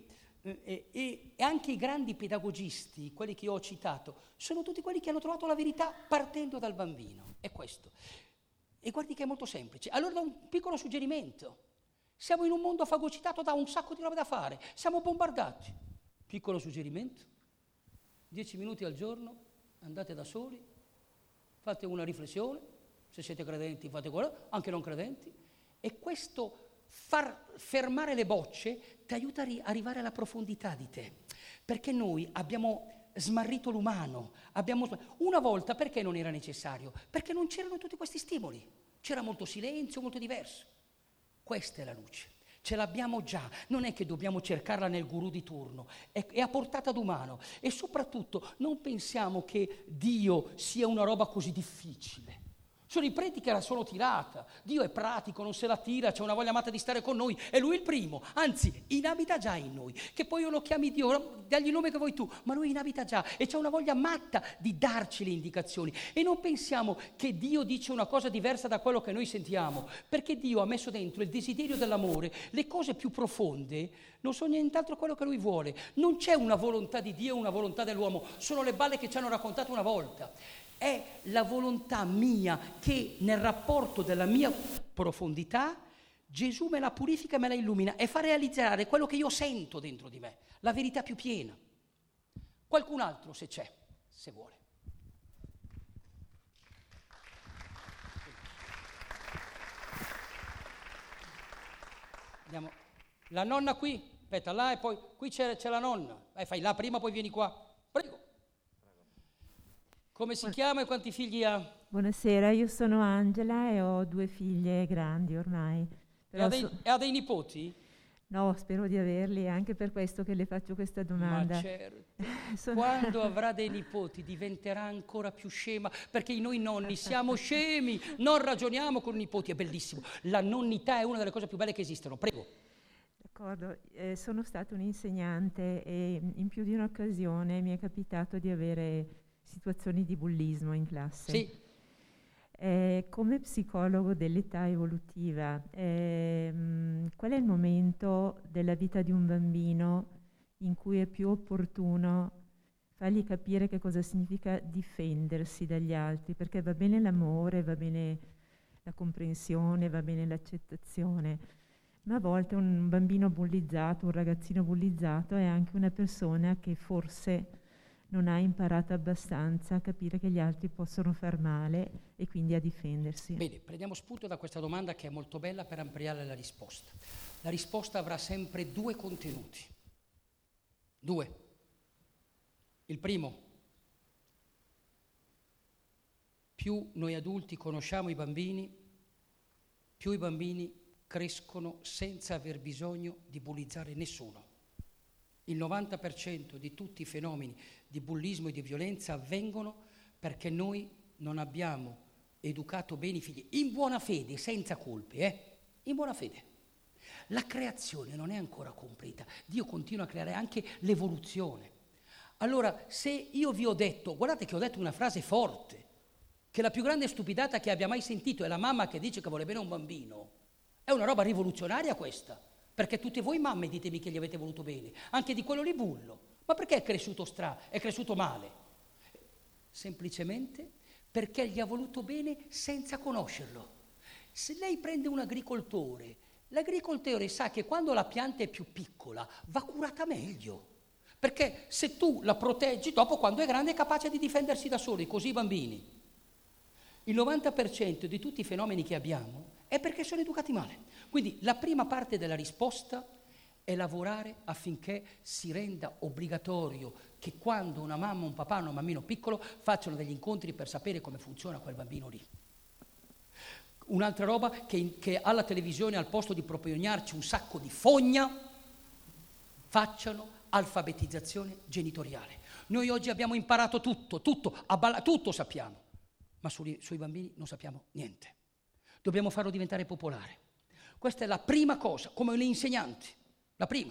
E, e, e anche i grandi pedagogisti, quelli che io ho citato, sono tutti quelli che hanno trovato la verità partendo dal bambino. È questo. E guardi che è molto semplice. Allora do un piccolo suggerimento. Siamo in un mondo fagocitato da un sacco di robe da fare. Siamo bombardati. Piccolo suggerimento. Dieci minuti al giorno, andate da soli, fate una riflessione. Se siete credenti fate quello, anche non credenti. E questo far fermare le bocce ti aiuta a ri- arrivare alla profondità di te, perché noi abbiamo smarrito l'umano, abbiamo sm- una volta perché non era necessario? Perché non c'erano tutti questi stimoli, c'era molto silenzio, molto diverso. Questa è la luce, ce l'abbiamo già, non è che dobbiamo cercarla nel gurù di turno, è, è a portata d'umano e soprattutto non pensiamo che Dio sia una roba così difficile. Sono i preti che la sono tirata. Dio è pratico, non se la tira, c'è una voglia matta di stare con noi. E lui è il primo, anzi, inabita già in noi. Che poi io lo chiami Dio, dagli il nome che vuoi tu, ma lui inabita già. E c'è una voglia matta di darci le indicazioni. E non pensiamo che Dio dice una cosa diversa da quello che noi sentiamo. Perché Dio ha messo dentro il desiderio dell'amore. Le cose più profonde non sono nient'altro quello che lui vuole. Non c'è una volontà di Dio e una volontà dell'uomo. Sono le balle che ci hanno raccontato una volta. È la volontà mia che nel rapporto della mia profondità Gesù me la purifica e me la illumina e fa realizzare quello che io sento dentro di me, la verità più piena. Qualcun altro se c'è, se vuole. Andiamo. La nonna qui, aspetta là e poi qui c'è, c'è la nonna. Eh, fai là prima poi vieni qua. Prego. Come si chiama e quanti figli ha? Buonasera, io sono Angela e ho due figlie grandi ormai. E ha, dei, so- e ha dei nipoti? No, spero di averli, è anche per questo che le faccio questa domanda. Ma certo. sono... Quando avrà dei nipoti diventerà ancora più scema, perché noi nonni siamo scemi, non ragioniamo con i nipoti, è bellissimo. La nonnità è una delle cose più belle che esistono, prego. D'accordo, eh, sono stata un'insegnante e in più di un'occasione mi è capitato di avere situazioni di bullismo in classe. Sì. Eh, come psicologo dell'età evolutiva, ehm, qual è il momento della vita di un bambino in cui è più opportuno fargli capire che cosa significa difendersi dagli altri? Perché va bene l'amore, va bene la comprensione, va bene l'accettazione, ma a volte un bambino bullizzato, un ragazzino bullizzato è anche una persona che forse non ha imparato abbastanza a capire che gli altri possono far male e quindi a difendersi. Bene, prendiamo spunto da questa domanda che è molto bella per ampliare la risposta. La risposta avrà sempre due contenuti. Due. Il primo, più noi adulti conosciamo i bambini, più i bambini crescono senza aver bisogno di bullizzare nessuno. Il novanta per cento di tutti i fenomeni di bullismo e di violenza avvengono perché noi non abbiamo educato bene i figli, in buona fede, senza colpe, eh? In buona fede. La creazione non è ancora completa, Dio continua a creare anche l'evoluzione. Allora, se io vi ho detto, guardate che ho detto una frase forte, che la più grande stupidata che abbia mai sentito è la mamma che dice che vuole bene a un bambino, è una roba rivoluzionaria questa. Perché tutte voi mamme ditemi che gli avete voluto bene, anche di quello lì bullo. Ma perché è cresciuto stra, è cresciuto male? Semplicemente perché gli ha voluto bene senza conoscerlo. Se lei prende un agricoltore, l'agricoltore sa che quando la pianta è più piccola va curata meglio. Perché se tu la proteggi, dopo quando è grande è capace di difendersi da soli, così i bambini. Il novanta per cento di tutti i fenomeni che abbiamo è perché sono educati male. Quindi la prima parte della risposta è lavorare affinché si renda obbligatorio che quando una mamma, un papà, un bambino piccolo facciano degli incontri per sapere come funziona quel bambino lì. Un'altra roba che, che alla televisione, al posto di propugnarci un sacco di fogna, facciano alfabetizzazione genitoriale. Noi oggi abbiamo imparato tutto, tutto, abballa, tutto sappiamo, ma sui, sui bambini non sappiamo niente. Dobbiamo farlo diventare popolare. Questa è la prima cosa, come le insegnanti, la prima.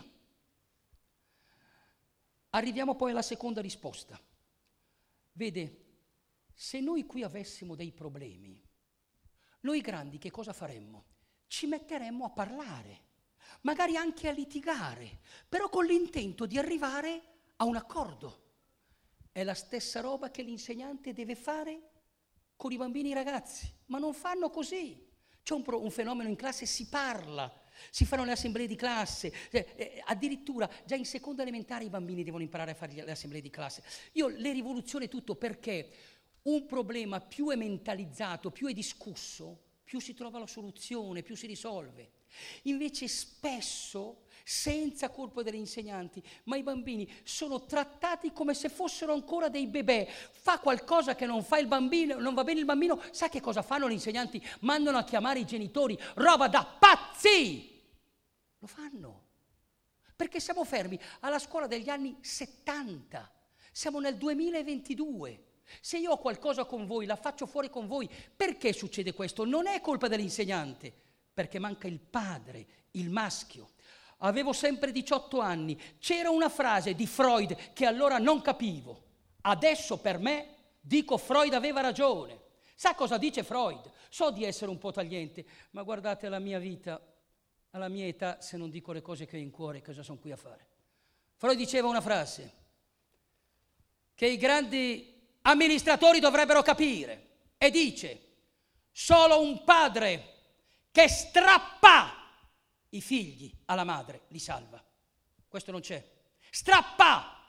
Arriviamo poi alla seconda risposta. Vede, se noi qui avessimo dei problemi, noi grandi che cosa faremmo? Ci metteremmo a parlare, magari anche a litigare, però con l'intento di arrivare a un accordo. È la stessa roba che l'insegnante deve fare con i bambini e i ragazzi, ma non fanno così. C'è un, pro, un fenomeno in classe, si parla, si fanno le assemblee di classe, eh, eh, addirittura già in seconda elementare i bambini devono imparare a fare le assemblee di classe. Io le rivoluzione tutto perché un problema più è mentalizzato, più è discusso, più si trova la soluzione, più si risolve. Invece spesso, senza colpa degli insegnanti, ma i bambini sono trattati come se fossero ancora dei bebè. Fa qualcosa che non fa il bambino, non va bene il bambino, sa che cosa fanno gli insegnanti? Mandano a chiamare i genitori, roba da pazzi! Lo fanno, perché siamo fermi alla scuola degli anni settanta, siamo nel duemilaventidue. Se io ho qualcosa con voi, la faccio fuori con voi, perché succede questo? Non è colpa dell'insegnante, perché manca il padre, il maschio. Avevo sempre diciotto anni, c'era una frase di Freud che allora non capivo. Adesso per me dico Freud aveva ragione. Sa cosa dice Freud? So di essere un po' tagliente, ma guardate la mia vita, alla mia età, se non dico le cose che ho in cuore, cosa sono qui a fare? Freud diceva una frase che i grandi amministratori dovrebbero capire e dice: solo un padre che strappa i figli alla madre li salva. Questo non c'è. Strappa!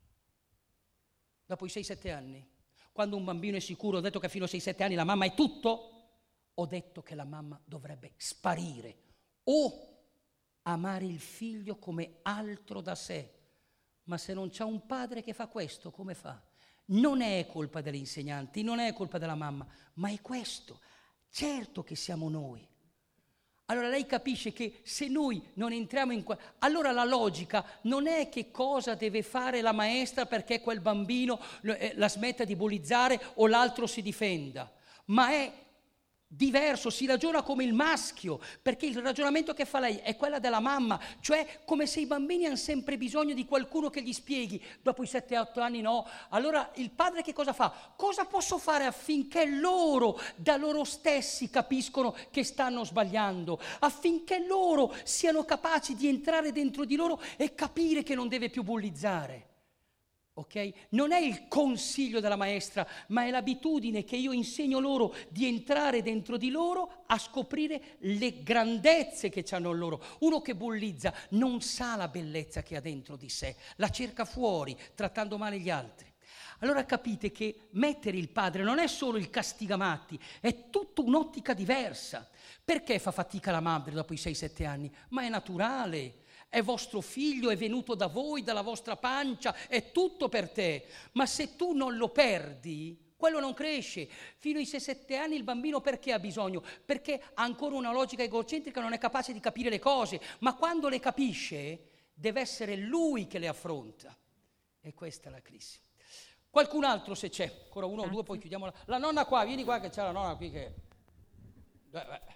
Dopo i sei sette anni, quando un bambino è sicuro, ho detto che fino a sei sette anni la mamma è tutto, ho detto che la mamma dovrebbe sparire o amare il figlio come altro da sé. Ma se non c'è un padre che fa questo, come fa? Non è colpa degli insegnanti, non è colpa della mamma, ma è questo. Certo che siamo noi. Allora lei capisce che se noi non entriamo in qua, allora la logica non è che cosa deve fare la maestra perché quel bambino la smetta di bullizzare o l'altro si difenda, ma è diverso, si ragiona come il maschio, perché il ragionamento che fa lei è quella della mamma, cioè come se i bambini hanno sempre bisogno di qualcuno che gli spieghi. Dopo i sette otto anni no. Allora il padre che cosa fa? Cosa posso fare affinché loro da loro stessi capiscono che stanno sbagliando, affinché loro siano capaci di entrare dentro di loro e capire che non deve più bullizzare? Okay? Non è il consiglio della maestra, ma è l'abitudine che io insegno loro di entrare dentro di loro a scoprire le grandezze che hanno loro. Uno che bullizza non sa la bellezza che ha dentro di sé, la cerca fuori, trattando male gli altri. Allora capite che mettere il padre non è solo il castigamatti, è tutta un'ottica diversa. Perché fa fatica la madre dopo i sei sette anni? Ma è naturale. È vostro figlio, è venuto da voi, dalla vostra pancia, è tutto per te. Ma se tu non lo perdi, quello non cresce. Fino ai sei sette anni il bambino perché ha bisogno? Perché ha ancora una logica egocentrica, non è capace di capire le cose. Ma quando le capisce, deve essere lui che le affronta. E questa è la crisi. Qualcun altro se c'è? Ancora uno o due, poi chiudiamo. La, la nonna qua, vieni qua che c'è la nonna qui che... Beh, beh.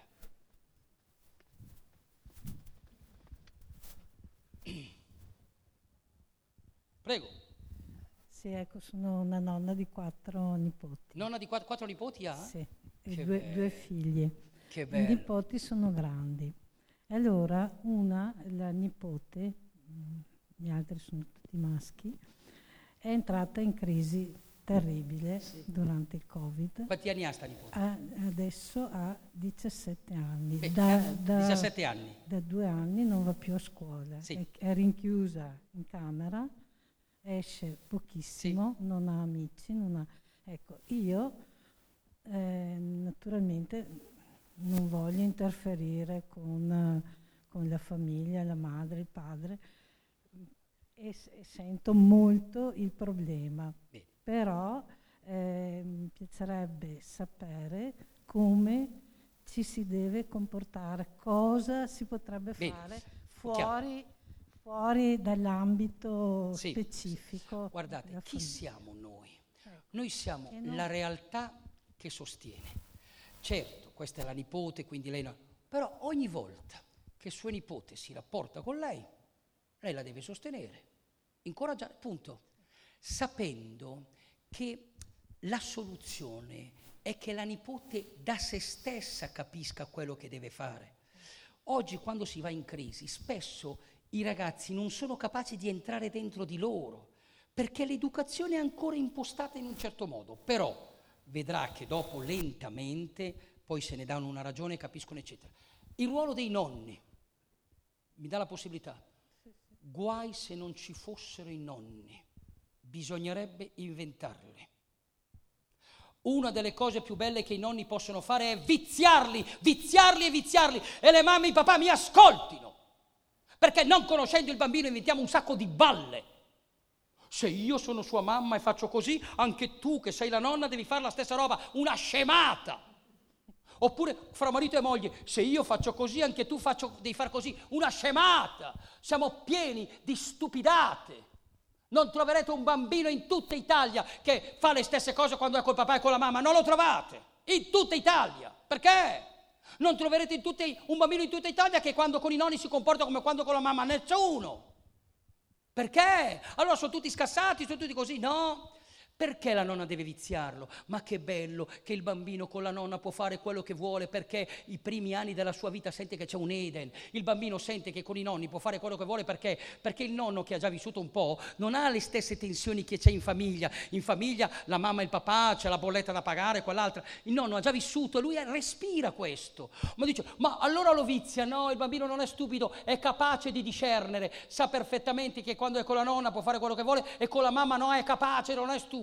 Prego. Sì, ecco, sono una nonna di quattro nipoti. Nonna di quattro, quattro nipoti ha? Sì, e Che due, bello. due figli. Che bello. I nipoti sono grandi. E allora una, la nipote, mh, gli altri sono tutti maschi, è entrata in crisi terribile Sì. durante il Covid. Quanti anni ha sta nipote? Ha- adesso ha diciassette anni. Beh, Da, eh, da- diciassette anni. da due anni non va più a scuola. Sì. È, è rinchiusa in camera, esce pochissimo, non ha amici, non ha... Ecco, io eh, naturalmente non voglio interferire con, con la famiglia, la madre, il padre, e, s- e sento molto il problema. Bene. Però eh, mi piacerebbe sapere come ci si deve comportare, cosa si potrebbe Bene. fare Chiaro. fuori, fuori dall'ambito Sì, specifico. Guardate, della chi famiglia. siamo noi? Ecco. Noi siamo E non- la realtà che sostiene. Certo, questa è la nipote, quindi lei no. Però ogni volta che sua nipote si rapporta con lei, lei la deve sostenere, incoraggiare, punto. Sapendo che la soluzione è che la nipote da se stessa capisca quello che deve fare. Oggi quando si va in crisi, spesso i ragazzi non sono capaci di entrare dentro di loro, perché l'educazione è ancora impostata in un certo modo, però vedrà che dopo lentamente poi se ne danno una ragione, capiscono eccetera. Il ruolo dei nonni mi dà la possibilità, guai se non ci fossero i nonni, bisognerebbe inventarli. Una delle cose più belle che i nonni possono fare è viziarli, viziarli e viziarli, e le mamme e i papà mi ascoltino, perché non conoscendo il bambino inventiamo un sacco di balle. Se io sono sua mamma e faccio così, anche tu che sei la nonna devi fare la stessa roba, una scemata. Oppure fra marito e moglie, se io faccio così, anche tu faccio, devi fare così, una scemata. Siamo pieni di stupidate. Non troverete un bambino in tutta Italia che fa le stesse cose quando è col papà e con la mamma, non lo trovate, in tutta Italia. Perché? Non troverete in tutte, un bambino in tutta Italia che quando con i nonni si comporta come quando con la mamma, nessuno. Perché? Allora sono tutti scassati, sono tutti così? No. Perché la nonna deve viziarlo? Ma che bello che il bambino con la nonna può fare quello che vuole, perché i primi anni della sua vita sente che c'è un Eden. Il bambino sente che con i nonni può fare quello che vuole, perché? Perché il nonno, che ha già vissuto un po', non ha le stesse tensioni che c'è in famiglia. In famiglia la mamma e il papà, c'è la bolletta da pagare, quell'altra. Il nonno ha già vissuto e lui respira questo. Ma dice, ma allora lo vizia? No, il bambino non è stupido, è capace di discernere, sa perfettamente che quando è con la nonna può fare quello che vuole e con la mamma no, è capace, non è stupido.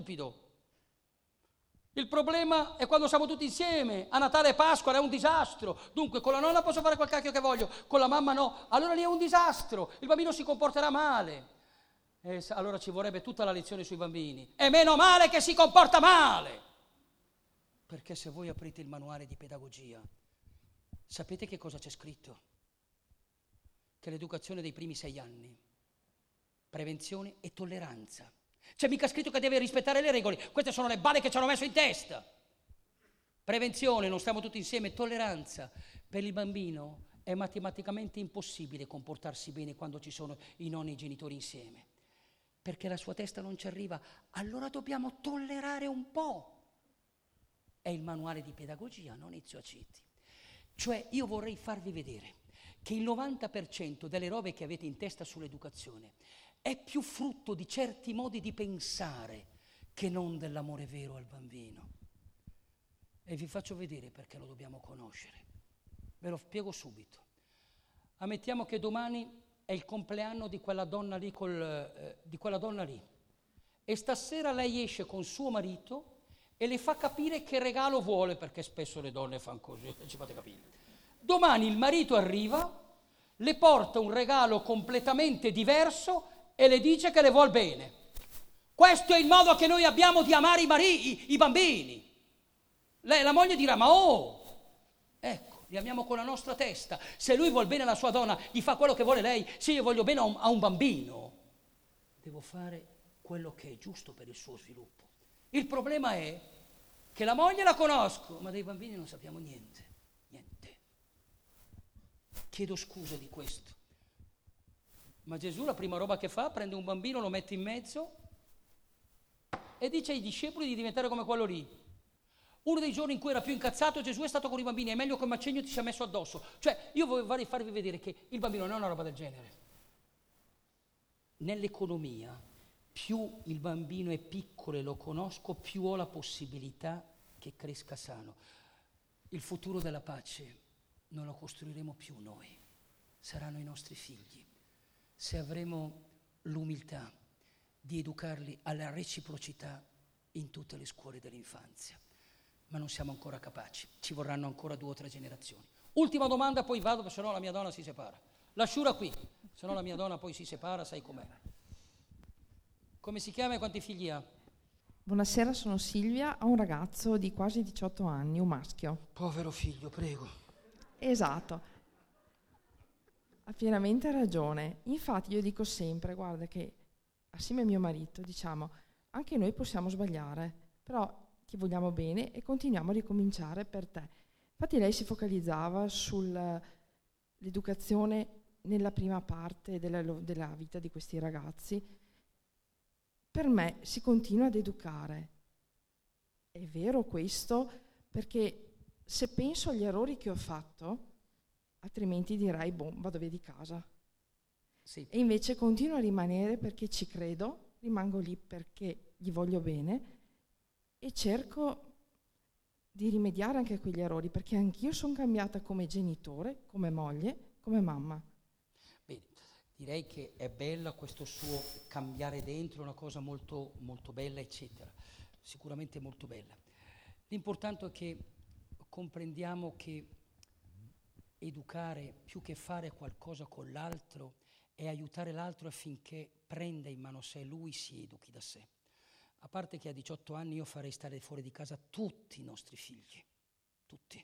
Il problema è quando siamo tutti insieme, a Natale e Pasqua è un disastro. Dunque con la nonna posso fare quel cacchio che voglio, con la mamma no, allora lì è un disastro, il bambino si comporterà male. E allora ci vorrebbe tutta la lezione sui bambini. E meno male che si comporta male, perché se voi aprite il manuale di pedagogia, sapete che cosa c'è scritto? Che l'educazione dei primi sei anni, prevenzione e tolleranza. C'è mica scritto che deve rispettare le regole, queste sono le balle che ci hanno messo in testa. Prevenzione, non stiamo tutti insieme, tolleranza. Per il bambino è matematicamente impossibile comportarsi bene quando ci sono i nonni e i genitori insieme, perché la sua testa non ci arriva, allora dobbiamo tollerare un po'. È il manuale di pedagogia, non Ezio Aceti. Cioè io vorrei farvi vedere che il novanta per cento delle robe che avete in testa sull'educazione è più frutto di certi modi di pensare che non dell'amore vero al bambino. E vi faccio vedere perché lo dobbiamo conoscere. Ve lo spiego subito. Ammettiamo che domani è il compleanno di quella donna lì, col, eh, di quella donna lì. E stasera lei esce con suo marito e le fa capire che regalo vuole, perché spesso le donne fanno così, ci fate capire. Domani il marito arriva, le porta un regalo completamente diverso e le dice che le vuol bene. Questo è il modo che noi abbiamo di amare i, mari- i, i bambini. Lei, la moglie dirà, ma oh, ecco, li amiamo con la nostra testa. Se lui vuol bene alla sua donna, gli fa quello che vuole lei. Se io voglio bene a un, a un bambino, devo fare quello che è giusto per il suo sviluppo. Il problema è che la moglie la conosco, ma dei bambini non sappiamo niente. Niente. Chiedo scusa di questo. Ma Gesù la prima roba che fa, prende un bambino, lo mette in mezzo e dice ai discepoli di diventare come quello lì. Uno dei giorni in cui era più incazzato, Gesù è stato con i bambini, è meglio che il macegno ti sia messo addosso. Cioè, io vorrei farvi vedere che il bambino non è una roba del genere. Nell'economia, più il bambino è piccolo e lo conosco, più ho la possibilità che cresca sano. Il futuro della pace non lo costruiremo più noi, saranno i nostri figli. Se avremo l'umiltà di educarli alla reciprocità in tutte le scuole dell'infanzia. Ma non siamo ancora capaci, ci vorranno ancora due o tre generazioni. Ultima domanda, poi vado, se no la mia donna si separa. La Sciura qui, se no la mia donna poi si separa, sai com'è. Come si chiama e quanti figli ha? Buonasera, sono Silvia, ho un ragazzo di quasi diciotto anni, un maschio. Povero figlio, prego. Esatto. Ha pienamente ragione. Infatti io dico sempre, guarda che assieme a mio marito diciamo, anche noi possiamo sbagliare, però ti vogliamo bene e continuiamo a ricominciare per te. Infatti lei si focalizzava sull'educazione nella prima parte della, della vita di questi ragazzi. Per me si continua ad educare. È vero questo, perché se penso agli errori che ho fatto, altrimenti direi, boh, vado via di casa. Sì. E invece continuo a rimanere perché ci credo, rimango lì perché gli voglio bene e cerco di rimediare anche a quegli errori, perché anch'io sono cambiata come genitore, come moglie, come mamma. Bene, direi che è bella questo suo cambiare dentro, una cosa molto, molto bella, eccetera. Sicuramente molto bella. L'importante è che comprendiamo che educare, più che fare qualcosa con l'altro, è aiutare l'altro affinché prenda in mano sé, lui si educhi da sé. A parte che a diciotto anni io farei stare fuori di casa tutti i nostri figli, tutti.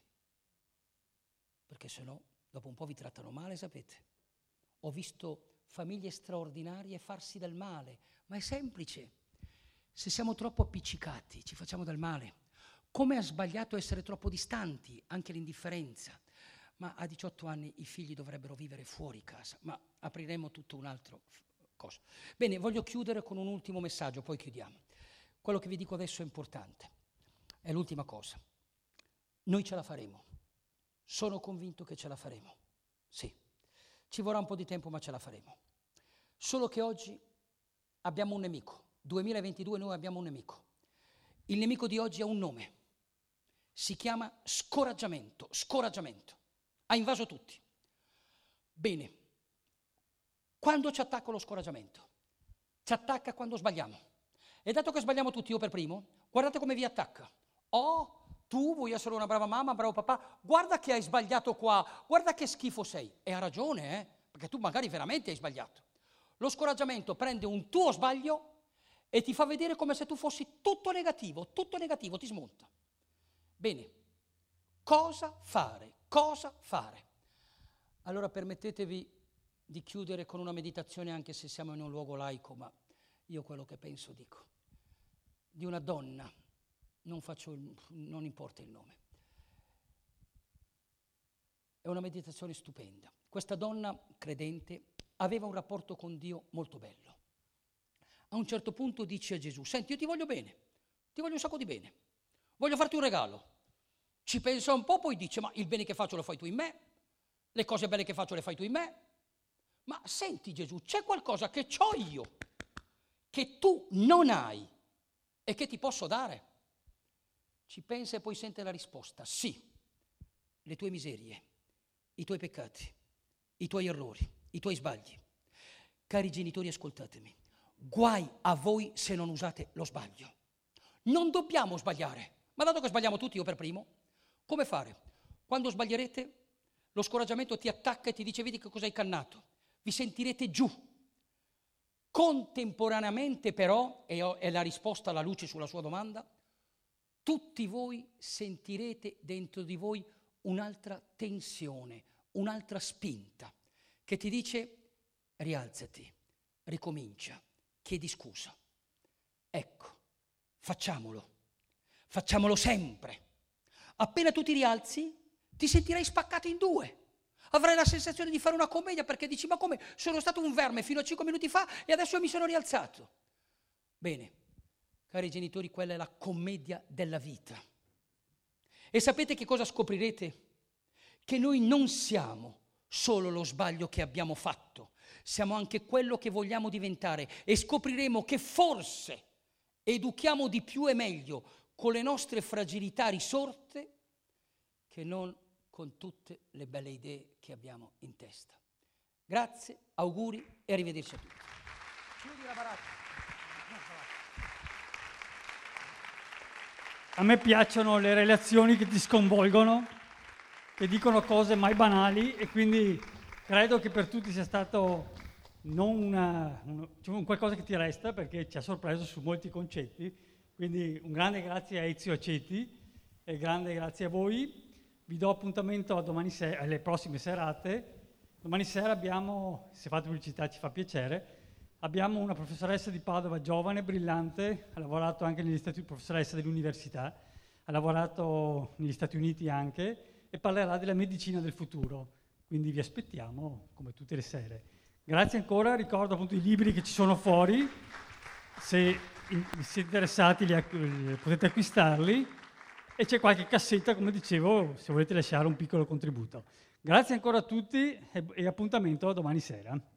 Perché sennò dopo un po' vi trattano male, sapete. Ho visto famiglie straordinarie farsi del male, ma è semplice. Se siamo troppo appiccicati, ci facciamo del male. Come è sbagliato essere troppo distanti, anche l'indifferenza. Ma a diciotto anni i figli dovrebbero vivere fuori casa, ma apriremo tutto un altro cosa. Bene, voglio chiudere con un ultimo messaggio, poi chiudiamo. Quello che vi dico adesso è importante, è l'ultima cosa. Noi ce la faremo, sono convinto che ce la faremo, sì. Ci vorrà un po' di tempo, ma ce la faremo. Solo che oggi abbiamo un nemico, duemilaventidue noi abbiamo un nemico. Il nemico di oggi ha un nome, si chiama scoraggiamento, scoraggiamento. Ha invaso tutti. Bene, quando ci attacca lo scoraggiamento? Ci attacca quando sbagliamo. E dato che sbagliamo tutti, io per primo, guardate come vi attacca. Oh, tu vuoi essere una brava mamma, un bravo papà, guarda che hai sbagliato qua, guarda che schifo sei. E ha ragione, eh? Perché tu magari veramente hai sbagliato. Lo scoraggiamento prende un tuo sbaglio e ti fa vedere come se tu fossi tutto negativo, tutto negativo, ti smonta. Bene, cosa fare? Cosa fare? Allora permettetevi di chiudere con una meditazione, anche se siamo in un luogo laico, ma io quello che penso dico. Di una donna, non faccio il, non importa il nome. È una meditazione stupenda. Questa donna credente aveva un rapporto con Dio molto bello. A un certo punto dice a Gesù: senti, io ti voglio bene, ti voglio un sacco di bene, voglio farti un regalo. Ci pensa un po', poi dice: ma il bene che faccio lo fai tu in me, le cose belle che faccio le fai tu in me. Ma senti Gesù, c'è qualcosa che c'ho io, che tu non hai e che ti posso dare? Ci pensa e poi sente la risposta: sì, le tue miserie, i tuoi peccati, i tuoi errori, i tuoi sbagli. Cari genitori, ascoltatemi, guai a voi se non usate lo sbaglio. Non dobbiamo sbagliare, ma dato che sbagliamo tutti, io per primo, come fare? Quando sbaglierete, lo scoraggiamento ti attacca e ti dice: vedi che cosa hai cannato, vi sentirete giù. Contemporaneamente però, e è la risposta alla luce sulla sua domanda, tutti voi sentirete dentro di voi un'altra tensione, un'altra spinta, che ti dice: rialzati, ricomincia, chiedi scusa. Ecco, facciamolo, facciamolo sempre. Appena tu ti rialzi, ti sentirai spaccato in due. Avrai la sensazione di fare una commedia, perché dici: ma come, sono stato un verme fino a cinque minuti fa e adesso mi sono rialzato. Bene, cari genitori, quella è la commedia della vita. E sapete che cosa scoprirete? Che noi non siamo solo lo sbaglio che abbiamo fatto, siamo anche quello che vogliamo diventare, e scopriremo che forse educhiamo di più e meglio con le nostre fragilità risorte che non con tutte le belle idee che abbiamo in testa. Grazie, auguri e arrivederci a tutti. Chiudi la baracca. A me piacciono le relazioni che ti sconvolgono, che dicono cose mai banali, e quindi credo che per tutti sia stato non una, un, cioè un qualcosa che ti resta, perché ci ha sorpreso su molti concetti. Quindi un grande grazie a Ezio Aceti e grande grazie a voi. Vi do appuntamento a domani sera, alle prossime serate. Domani sera abbiamo, se fate pubblicità ci fa piacere, abbiamo una professoressa di Padova giovane, brillante, ha lavorato anche negli Stati Uniti, professoressa dell'università, ha lavorato negli Stati Uniti anche, e parlerà della medicina del futuro. Quindi vi aspettiamo come tutte le sere. Grazie ancora, ricordo appunto i libri che ci sono fuori, se siete interessati li, li potete acquistarli. e c'è qualche cassetta, come dicevo, se volete lasciare un piccolo contributo. Grazie ancora a tutti e, e appuntamento domani sera.